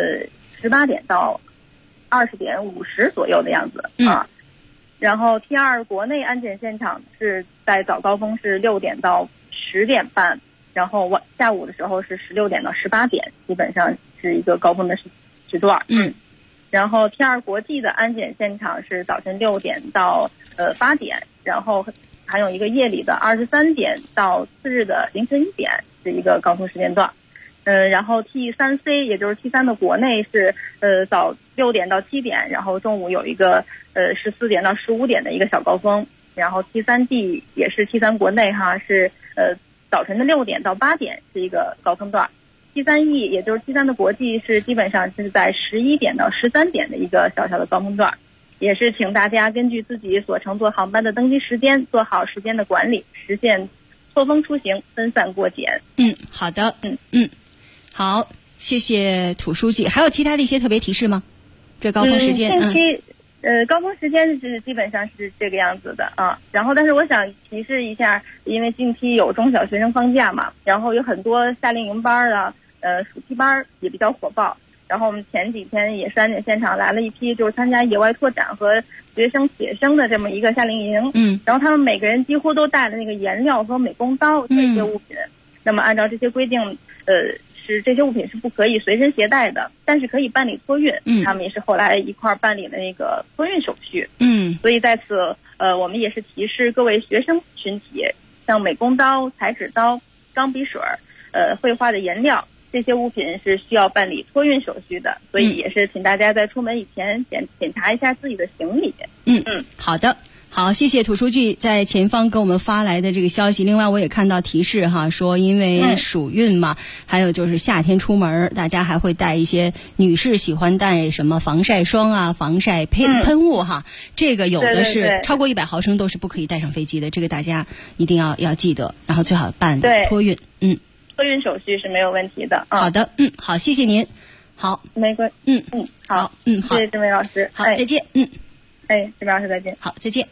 18点到20点50左右的样子然后 T2 国内安检现场是在早高峰是6点到10点半，然后下午的时候是16点到18点，基本上是一个高峰的时段。然后 T2 国际的安检现场是早晨6点到8点，然后还有一个夜里的23点到次日的凌晨1点是一个高峰时间段。然后 T3C 也就是 T3 的国内是早6点到7点，然后中午有一个14点到15点的一个小高峰。然后 T3D 也是 T3 国内是早晨的6点到8点是一个高峰段。T3E 也就是 T3 的国际是基本上是在11点到13点的一个小小的高峰段。也是请大家根据自己所乘坐航班的登机时间做好时间的管理，实现错峰出行，分散过检。 好的。好，谢谢土书记。还有其他的一些特别提示吗？这高峰时间近期高峰时间是基本上是这个样子的然后但是我想提示一下，因为近期有中小学生放假嘛，然后有很多夏令营班暑期班也比较火爆。然后我们前几天也是安检现场来了一批就是参加野外拓展和学生写生的这么一个夏令营。然后他们每个人几乎都带了那个颜料和美工刀这些物品。 那么按照这些规定，是这些物品是不可以随身携带的，但是可以办理托运。他们也是后来一块儿办理了那个托运手续。所以在此我们也是提示各位学生群体，像美工刀、裁纸刀、钢笔水、绘画的颜料，这些物品是需要办理托运手续的，所以也是请大家在出门以前检查一下自己的行李。 好的。好，谢谢土书记在前方给我们发来的这个消息。另外我也看到提示哈，说因为暑运嘛，还有就是夏天出门，大家还会带一些女士喜欢带什么防晒霜啊、防晒喷雾哈。这个有的是超过100毫升都是不可以带上飞机的，这个大家一定要记得。然后最好办托运。 托运手续是没有问题的。 好的，好，谢谢您。好， 没关系。好， 好， 谢谢志梅老师。 好，再见。 志梅老师再见。 好，再见。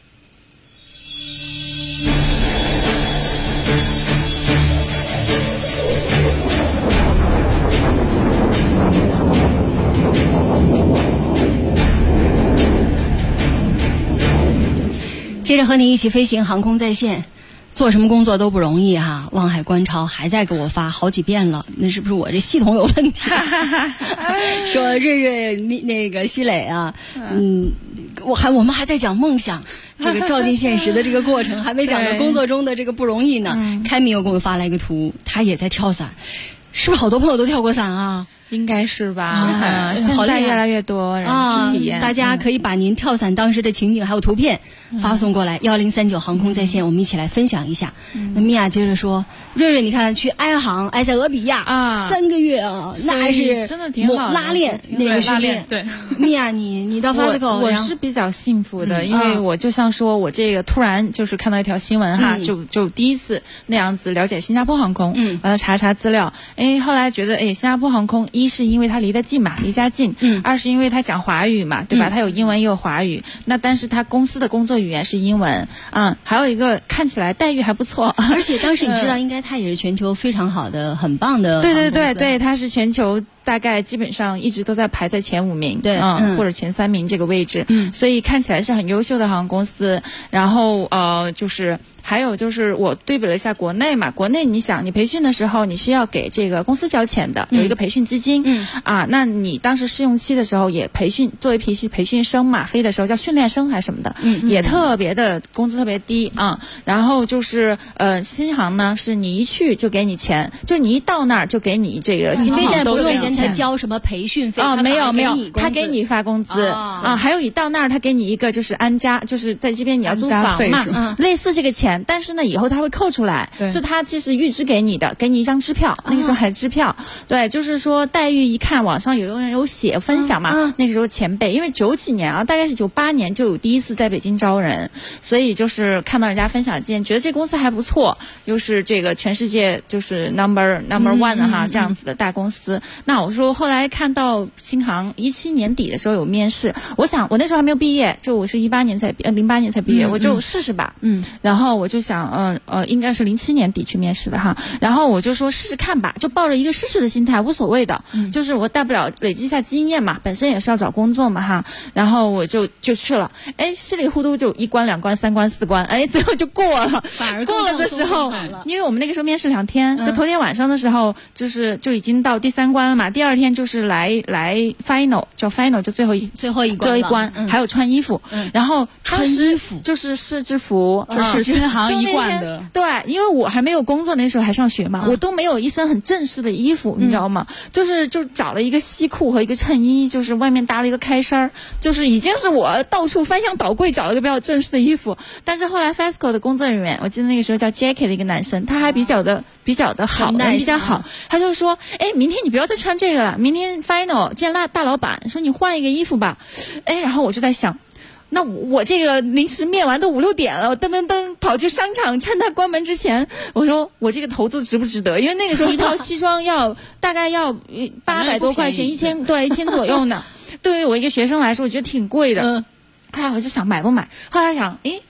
接着和你一起飞行，航空在线，做什么工作都不容易哈。望海观潮还在给我发好几遍了，那是不是我这系统有问题？说瑞瑞那个西磊啊，我们还在讲梦想，这个照进现实的这个过程，还没讲到工作中的这个不容易呢。凯米又给我们发来一个图，他也在跳伞，是不是好多朋友都跳过伞啊？ 应该是吧，现在越来越多人去体验。 大家可以把您跳伞当时的情景还有图片发送过来，1039航空在线，我们一起来分享一下。那米娅接着说，瑞瑞你看去埃航埃塞俄比亚3个月啊，那还是真的挺好的， 拉练那个训练。 对， 米娅你到 Fasco 我是比较幸福的，因为我就像说我这个突然就是看到一条新闻哈，就第一次那样子了解新加坡航空，完了查资料，后来觉得新加坡航空一是因为它离得近嘛，离家近，二是因为它讲华语嘛，对吧？它有英文也有华语，那但是它公司的工作语言是英文，还有一个看起来待遇还不错， 而且当时你知道，应该它也是全球非常好的、很棒的。 对，它是全球大概基本上一直都在排在前5名，对，或者前3名这个位置，所以看起来是很优秀的航空公司。然后就是还有就是我对比了一下国内嘛，国内你想你培训的时候你是要给这个公司交钱的，有一个培训基金，那你当时试用期的时候也培训，作为培训生嘛，飞的时候叫训练生还是什么的，也特别的工资特别低啊。然后就是新航呢是你一去就给你钱，就你一到那儿就给你这个新航都不用跟他交什么培训费没有，他给你发工资还有你到那儿他给你一个就是安家，就是在这边你要租房嘛，类似这个钱，但是呢以后他会扣出来，就他其实预支给你的，给你一张支票，那个时候还支票，对，就是说待遇一看网上有人有写分享嘛，那个时候前辈，因为90几年大概是98年就有第一次在北京招人，所以就是看到人家分享见，觉得这公司还不错，又是这个全世界就是 number one 哈，这样子的大公司。那我说后来看到新航17年底的时候有面试，我想我那时候还没有毕业，就我是08年才毕业，我就试试吧，然后我就想应该是07年底去面试的哈，然后我就说试试看吧，就抱着一个试试的心态，无所谓的，就是我大不了累积一下经验嘛，本身也是要找工作嘛哈，然后我就去了，稀里糊涂就1关2关3关4关，最后就过了。 反而过了的时候，因为我们那个时候面试2天，就头天晚上的时候就已经到第3关了嘛，第2天就是来 final 叫 final 就最后一关，还有穿衣服，然后穿衣服就是试制服， 就是新航一贯的， 对，因为我还没有工作，那时候还上学嘛，我都没有一身很正式的衣服，你知道吗？就找了一个西裤和一个衬衣，就是外面搭了一个开衫，就是已经是我到处翻箱倒柜找了一个比较正式的衣服。但是后来 Fasco 的工作人员，我记得那个时候叫 Jackie 的一个男生，他还比较的好，人比较好，他就说，明天你不要再穿这个了，明天 final 见大老板，说你换一个衣服吧。然后我就在想，那我这个临时面完都5、6点了，我噔跑去商场，趁他关门之前，我说我这个投资值不值得？因为那个时候一套西装大概要800多块钱，1000左右呢。对于我一个学生来说，我觉得挺贵的。后来我就想买不买，后来想，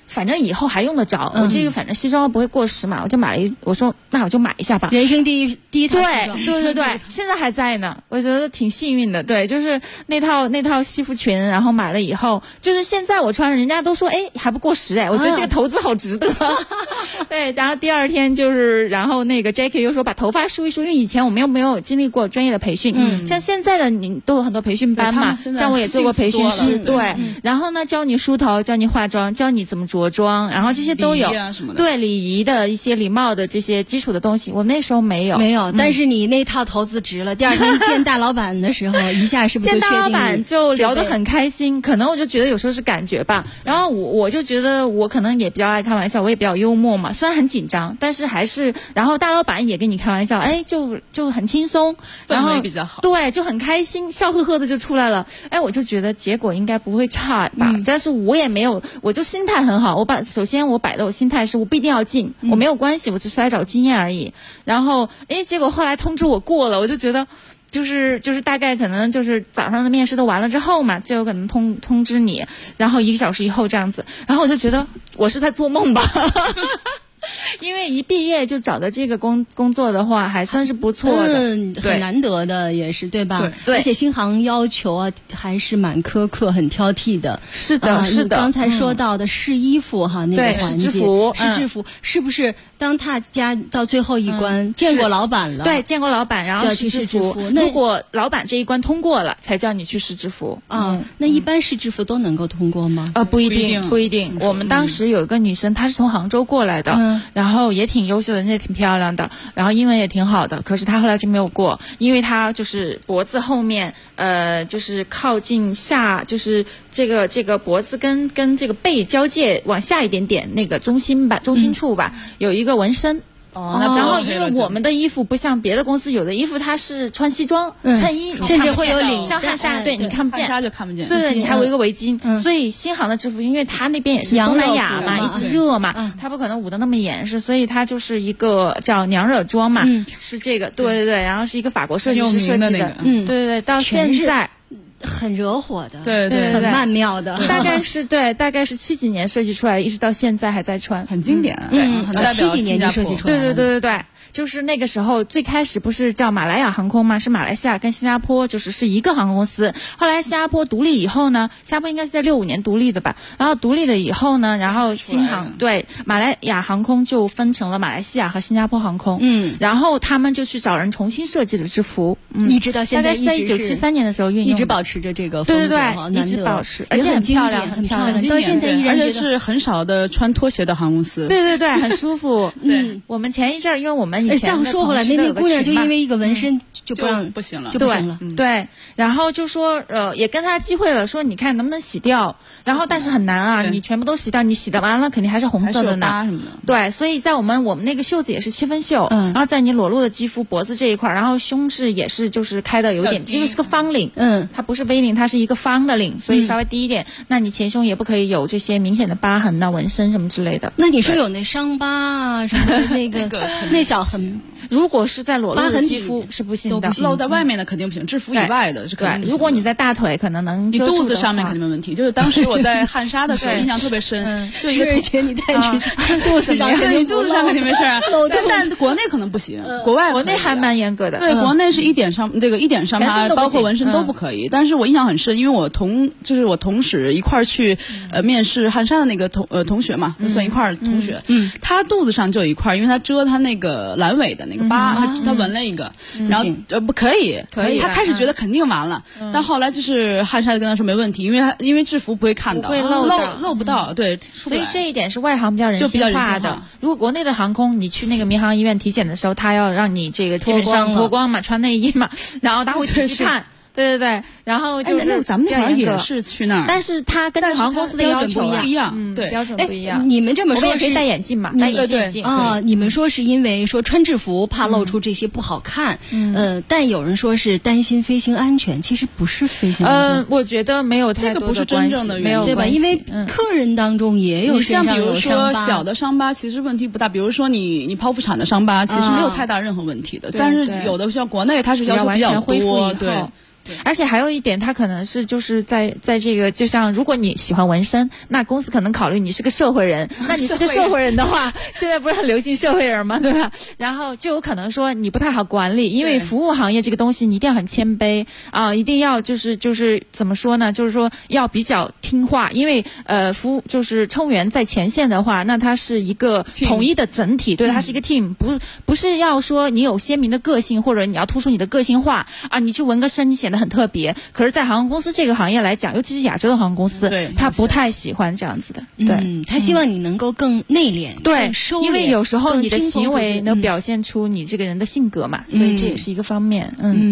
反正以后还用得着，我这个反正西装不会过时嘛，我就买了我说那我就买一下吧。 人生第一套西装， 对，现在还在呢，我觉得挺幸运的。对，就是那套西服裙，然后买了以后，就是现在我穿，人家都说还不过时我觉得这个投资好值得。对，然后第二天然后那个 Jackie 又说把头发梳一梳，因为以前我们又没有经历过专业的培训，像现在的你都有很多培训班嘛，像我也做过培训师，对，然后呢教你梳头，教你化妆，教你怎么着装，然后这些都有，对，礼仪的一些礼貌的这些基础的东西，我那时候没有， 但是你那套投资值了。第二天见大老板的时候，一下是不是见大老板就聊得很开心？可能我就觉得有时候是感觉吧，然后我就觉得我可能也比较爱开玩笑，我也比较幽默嘛，虽然很紧张，但是还是，然后大老板也跟你开玩笑，就很轻松，然后氛围比较好， 对，就很开心，笑呵呵的就出来了。我就觉得结果应该不会差吧，但是我也没有，我就心态很好，首先我摆的我心态是我不一定要进，我没有关系，我只是来找经验而已。然后结果后来通知我过了，我就觉得就是大概可能就是早上的面试都完了之后嘛，最有可能通知你，然后1个小时以后这样子，然后我就觉得我是在做梦吧。因为一毕业就找的这个工作的话，还算是不错的， 很难得的也是，对吧？ 对， 而且新行要求还是蛮苛刻、很挑剔的。 是的，是的。 刚才说到的试衣服那个环节， 试制服， 是不是当踏家到最后一关，见过老板了？ 对，见过老板，然后试制服。如果老板这一关通过了，才叫你去试制服。 那一般试制服都能够通过吗？ 不一定。我们当时有一个女生，她是从杭州过来的。然后也挺优秀的，人也挺漂亮的，然后英文也挺好的，可是她后来就没有过，因为她就是脖子后面，就是靠近下，就是这个脖子跟这个背交界往下一点点，那个中心处吧，有一个纹身。然后因为我们的衣服不像别的公司，有的衣服它是穿西装、衬衣， 甚至会有领， 像汗纱，对你看不见， 汗纱就看不见。 对，你还有一个围巾，所以新行的制服，因为它那边也是东南亚嘛，一直热嘛，它不可能捂得那么严实，所以它就是一个叫娘惹装嘛，是这个，对，然后是一个法国设计师设计的，对，到现在。 很惹火的， 对， 很曼妙的， 大概是70几年设计出来，一直到现在还在穿， 很经典， 很代表70几年就设计出来， 对。就是那个时候最开始不是叫马来亚航空吗？是马来西亚跟新加坡是一个航空公司。后来新加坡独立以后呢，新加坡应该是在65年独立的吧。然后独立了以后呢，然后马来亚航空就分成了马来西亚和新加坡航空。然后他们就去找人重新设计了制服。 一直到现在， 大概是在1973年的时候运用， 一直保持着这个风格， 对，一直保持，而且很漂亮，很漂亮。 到现在依然而且是很少的穿拖鞋的航空公司。 对，很舒服。我们前一阵因为我们以前这样说回来，那姑娘就因为一个纹身就不行了， 对，然后就说也跟他机会了，说你看能不能洗掉，然后但是很难啊，你全部都洗掉，你洗掉完了肯定还是红色的呢，对，所以在我们那个袖子也是7分袖，然后在你裸露的肌肤脖子这一块，然后胸是也是就是开的有点，因为是个方领，它不是 V 领，它是一个方的领，所以稍微低一点，那你前胸也不可以有这些明显的疤痕呐、纹身什么之类的。 那你说有那伤疤啊什么的那个那小痕。 如果是在裸露的肌肤是不行的， 露在外面的肯定不行，制服以外的是可能。 如果你在大腿可能能你肚子上面肯定没问题。就是当时我在汗纱的时候印象特别深，就一个以前你太直接，肚子上对，你肚子上肯定没事啊。但国内可能不行，国内还蛮严格的。 对，国内是一点伤疤，包括纹身都不可以。但是我印象很深，因为我同时一块去面试汗纱的那个同学嘛，算一块同学，他肚子上就有一块，因为他遮他那个阑尾的那个疤，他纹了一个，然后不可以，他开始觉得肯定完了，但后来就是汗纱就跟他说没问题，因为制服不会看到，露不到，对， 所以这一点是外行比较人性化的。如果国内的航空，你去那个民航医院体检的时候，他要让你这个基本上脱光嘛，穿内衣嘛，然后他会仔细看。对，然后就是咱们那会儿也是去那儿， 但是他跟航空公司的要求不一样，对， 标准不一样。 你们这么说是戴眼镜嘛？戴眼镜啊？你们说是因为说穿制服怕露出这些不好看，但有人说是担心飞行安全，其实不是飞行安全。 我觉得没有太多的关系， 这个不是真正的原因， 对吧？因为客人当中也有身上有伤疤， 像比如说小的伤疤，其实问题不大。比如说你剖腹产的伤疤，其实没有太大任何问题的。但是有的像国内，它是要求比较多，对。 而且还有一点，它可能是就是在这个，就像如果你喜欢纹身，那公司可能考虑你是个社会人，那你是个社会人的话，现在不是很流行社会人吗？对吧？然后就有可能说你不太好管理，因为服务行业这个东西你一定要很谦卑啊，一定要就是怎么说呢？就是说要比较听话，因为服务就是乘务员在前线的话，那它是一个统一的整体，对，它是一个 team， 不是要说你有鲜明的个性，或者你要突出你的个性化啊，你去纹个身你显得很特别。可是，在航空公司这个行业来讲，尤其是亚洲的航空公司，他不太喜欢这样子的，对， 他希望你能够更内敛， 对， 因为有时候你的行为能表现出你这个人的性格嘛，所以这也是一个方面，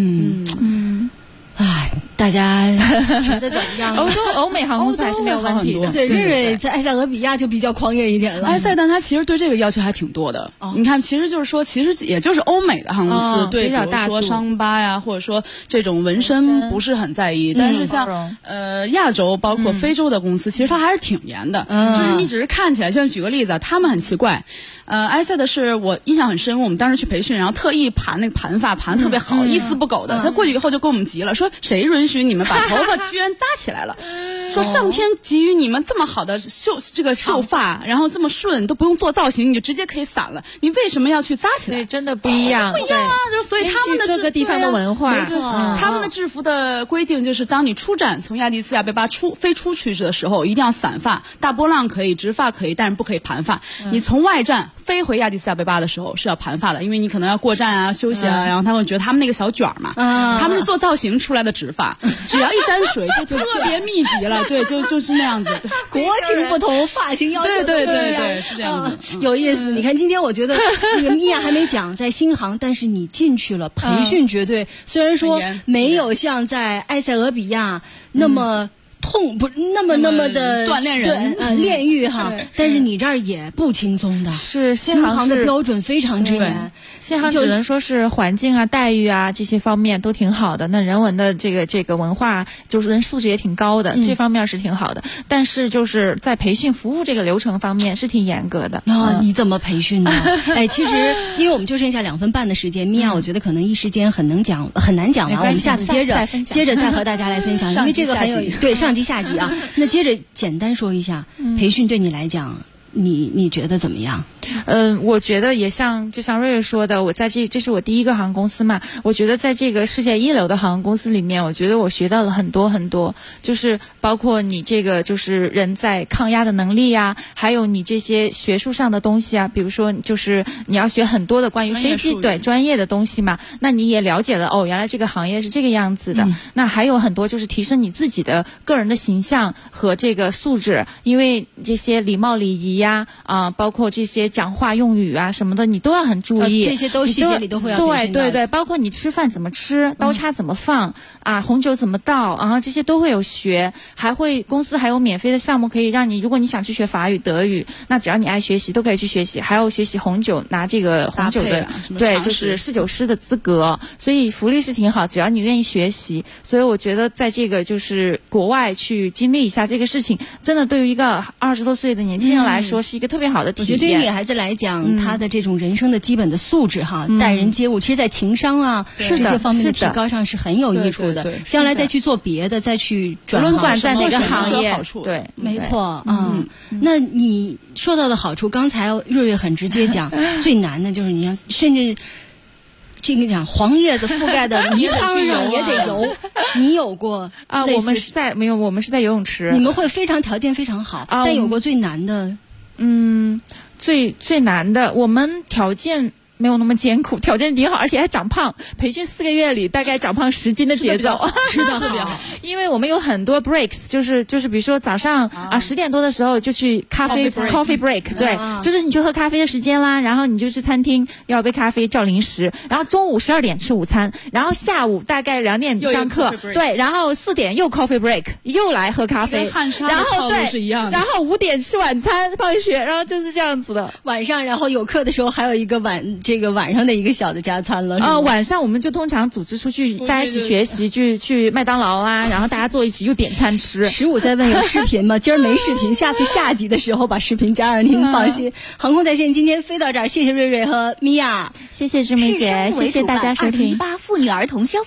啊，大家觉得怎么样？ 欧美航空公司还是没有问题的。 对，瑞瑞在埃塞俄比亚就比较狂野一点了。 埃塞，但他其实对这个要求还挺多的。你看，其实就是说，其实也就是欧美的航空公司对，比如说伤疤呀，或者说这种纹身不是很在意。但是像亚洲包括非洲的公司，其实它还是挺严的。就是你只是看起来，就举个例子，他们很奇怪。埃塞的是我印象很深，我们当时去培训，然后特意盘那个盘发盘得特别好，一丝不苟的。他过去以后就跟我们急了，说谁允许你们把头发居然扎起来了？说上天给予你们这么好的秀发，然后这么顺，都不用做造型，你就直接可以散了，你为什么要去扎起来？ 对，真的不一样， 不一样啊！就所以他们的各个地方的文化， 他们的制服的规定就是，当你出站从亚的斯亚贝巴飞出去的时候，一定要散发，大波浪可以，直发可以，但是不可以盘发。你从外站飞回亚的斯亚贝巴的时候是要盘发的，因为你可能要过站啊、休息啊，然后他们觉得他们那个小卷嘛，他们是做造型出来的直发，只要一沾水就特别密集了，对，就是那样子。 国情不同，发型要求对，是这样子， 有意思。你看今天我觉得那个米娅还没讲在新航，但是你进去了，培训绝对虽然说没有像在埃塞俄比亚那么不那么的锻炼人炼狱哈，但是你这儿也不轻松的， 是新航的标准非常之严。 新航只能说是环境啊、待遇啊这些方面都挺好的，那人文的这个文化就是人素质也挺高的，这方面是挺好的。但是就是在培训服务这个流程方面是挺严格的。 你怎么培训呢？其实因为我们就剩下2分半的时间，米娅我觉得可能一时间很难讲完，我们下次接着再和大家来分享，因为这个很有对上集下集啊。那接着简单说一下，培训对你来讲，你觉得怎么样？ 我觉得也就像瑞瑞说的，我在这是我第一个航空公司嘛，我觉得在这个世界一流的航空公司里面，我觉得我学到了很多很多，就是包括你这个就是人在抗压的能力呀，还有你这些学术上的东西啊，比如说就是你要学很多的关于飞机专业的东西嘛，那你也了解了原来这个行业是这个样子的。那还有很多就是提升你自己的个人的形象和这个素质，因为这些礼貌礼仪呀包括这些讲话用语啊什么的，你都要很注意， 这些都细节里都会要对，包括你吃饭怎么吃，刀叉怎么放红酒怎么倒，然后这些都会有学，公司还有免费的项目可以让你，如果你想去学法语、德语，那只要你爱学习都可以去学习，还要学习红酒，拿这个红酒的对，就是侍酒师的资格，所以福利是挺好，只要你愿意学习。所以我觉得在这个就是国外去经历一下这个事情，真的对于一个20多岁的年轻人来说是一个特别好的体验。 我觉得对于女孩子来讲，她的这种人生的基本的素质待人接物，其实在情商啊这些方面的提高上是很有益处的。将来再去做别的，再去转在哪个行业，对， 没错那你说到的好处，刚才瑞瑞很直接讲，最难的就是你像甚至这个讲黄叶子覆盖的泥汤上也得游，你有过我们是在游泳池， 你们会条件非常好，但有过最难的最难的，我们条件没有那么艰苦，条件挺好，而且还长胖。培训4个月里，大概长胖10斤的节奏， 吃的特别好。 因为我们有很多 breaks， 就是比如说早上10点多的时候就去coffee break， 对，就是你去喝咖啡的时间啦，然后你就去餐厅要杯咖啡叫零食，然后中午12点吃午餐，然后下午大概2点上课，对，然后4点又 coffee break， 又来喝咖啡， 然后对， 然后5点吃晚餐放学，然后就是这样子的。 晚上然后有课的时候还有一个晚上的一个小的加餐了。 晚上我们就通常组织出去大家一起学习，去麦当劳啊，然后大家坐一起又点餐吃。 15在问有视频吗？今儿没视频，下次下集的时候把视频加上，您放心。航空在线今天飞到这儿，谢谢瑞瑞和米娅， 谢谢志梅姐，谢谢大家收听。 2018妇女儿童消费月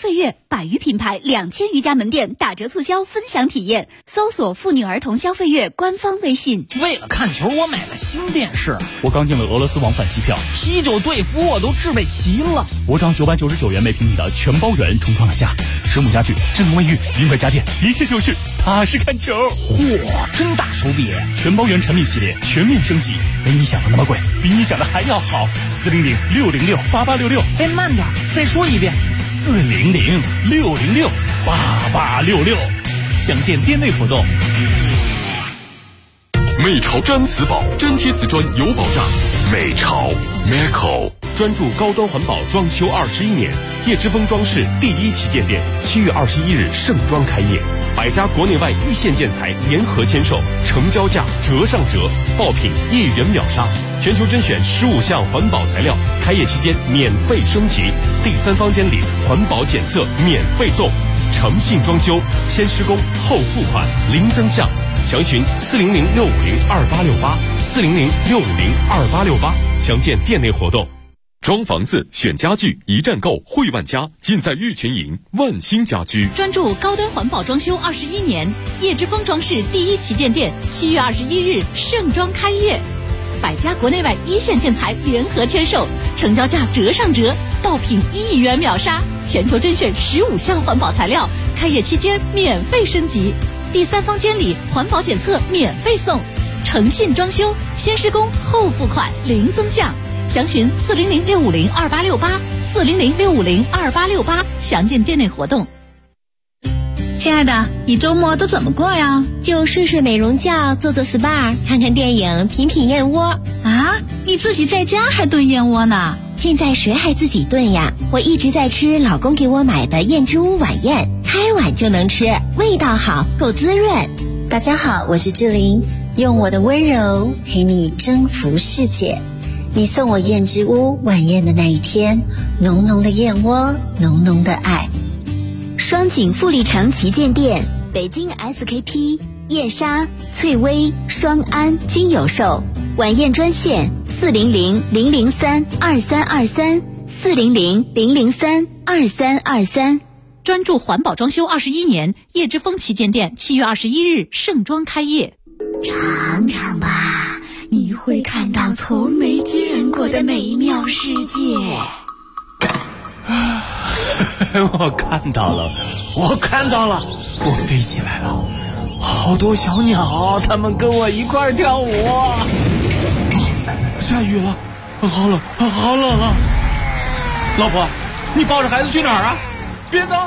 百余品牌2000余家门店打折促销分享体验，搜索妇女儿童消费月官方微信。 为了看球，我买了新电视。 我刚订了俄罗斯往返机票， 啤酒队服我都置备齐了。 我涨999元每平米的全包圆重创了家，实木家具、智能卫浴、云快家电，一切就绪，踏实看球。 嚯，真大手笔！ 全包圆产品系列全面升级，没你想的那么贵，比你想的还要好。400-606-8866。 哎，慢点，再说一遍。 400-606-8866。详见店内活动。 美潮毡瓷宝，粘贴瓷砖有保障。美潮 Meco 专注高端环保装修21年，叶之峰装饰第1旗舰店7月21日盛装开业，100家国内外一线建材联合签售，成交价折上折，爆品1元秒杀，全球甄选15项环保材料，开业期间免费升级，第3方监理环保检测免费送，诚信装修，先施工后付款，零增项。详询400-650-2868，400-650-2868，详见店内活动。装房子选家具一站购，汇万家，尽在玉群营万兴家居。 专注高端环保装修21年，叶之峰装饰第1旗舰店7月21日盛装开业，100家国内外一线建材联合签售，成交价折上折，爆品1元秒杀，全球甄选15项环保材料，开业期间免费升级，第3方监理环保检测免费送，诚信装修，先施工后付款，零增项。详询400-650-2868，400-650-2868，详见店内活动。 亲爱的，你周末都怎么过呀？ 就睡睡美容觉，做做 SPA， 看看电影，品品燕窝。 啊，你自己在家还炖燕窝呢？ 现在谁还自己炖呀？我一直在吃老公给我买的燕之屋晚宴，开碗就能吃，味道好，够滋润。大家好，我是志玲，用我的温柔陪你征服世界。你送我燕之屋晚宴的那一天，浓浓的燕窝，浓浓的爱。双井富力城旗舰店，北京 SKP、燕莎、翠微、双安均有售。晚宴专线400-003-2323，400-003-2323。 专注环保装修21年，叶之峰旗舰店7月21日盛装开业。 尝尝吧，你会看到从没见过的美妙世界。 我看到了，我飞起来了，好多小鸟，它们跟我一块儿跳舞。下雨了，好冷啊！老婆，你抱着孩子去哪儿啊？别走！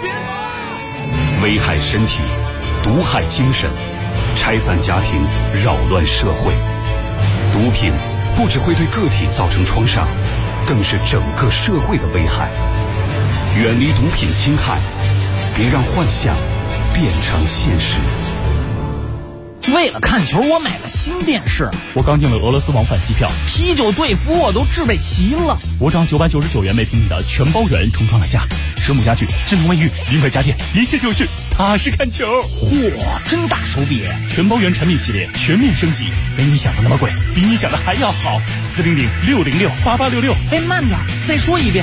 危害身体，毒害精神，拆散家庭，扰乱社会。毒品不只会对个体造成创伤，更是整个社会的危害。远离毒品侵害，别让幻想变成现实。 为了看球，我买了新电视。 我刚订了俄罗斯往返机票， 啤酒队服我都置备齐了。 我涨999元每平米的全包圆重创了家，实木家具、智能卫浴、云快家电，一切就绪，踏实看球。 嚯，真大手笔！ 全包圆产品系列全面升级，没你想的那么贵，比你想的还要好。400-606-8866。 哎，慢点，再说一遍。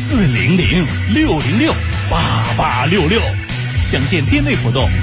400-606-8866。详见店内活动。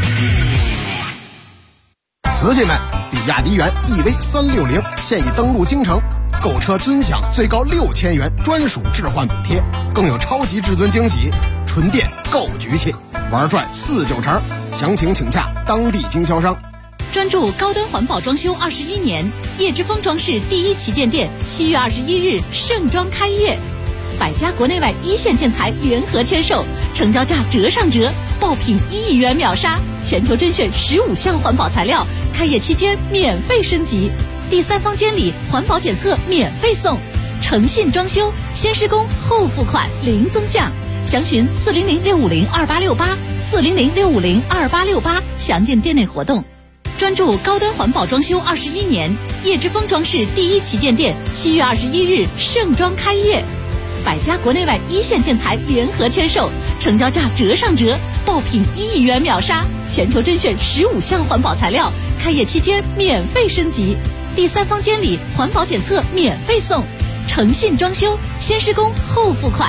瓷器们，比亚迪元 EV360现已登陆京城，购车尊享最高6000元专属置换补贴，更有超级至尊惊喜，纯电够局气，玩转4-9成。详情请洽当地经销商。 专注高端环保装修21年，叶之峰装饰第1旗舰店7月21日盛装开业，100家国内外一线建材联合签售，成交价折上折，爆品1元秒杀，全球甄选15项环保材料，开业期间免费升级，第3方监理环保检测免费送，诚信装修，先施工后付款，零增项。详询400-650-2868，400-650-2868，详见店内活动。专注高端环保装修21年，叶之峰装饰第1旗舰店7月21日盛装开业，100家国内外一线建材联合签售，成交价折上折，爆品1元秒杀，全球甄选15项环保材料，开业期间免费升级，第3方监理环保检测免费送，诚信装修，先施工后付款，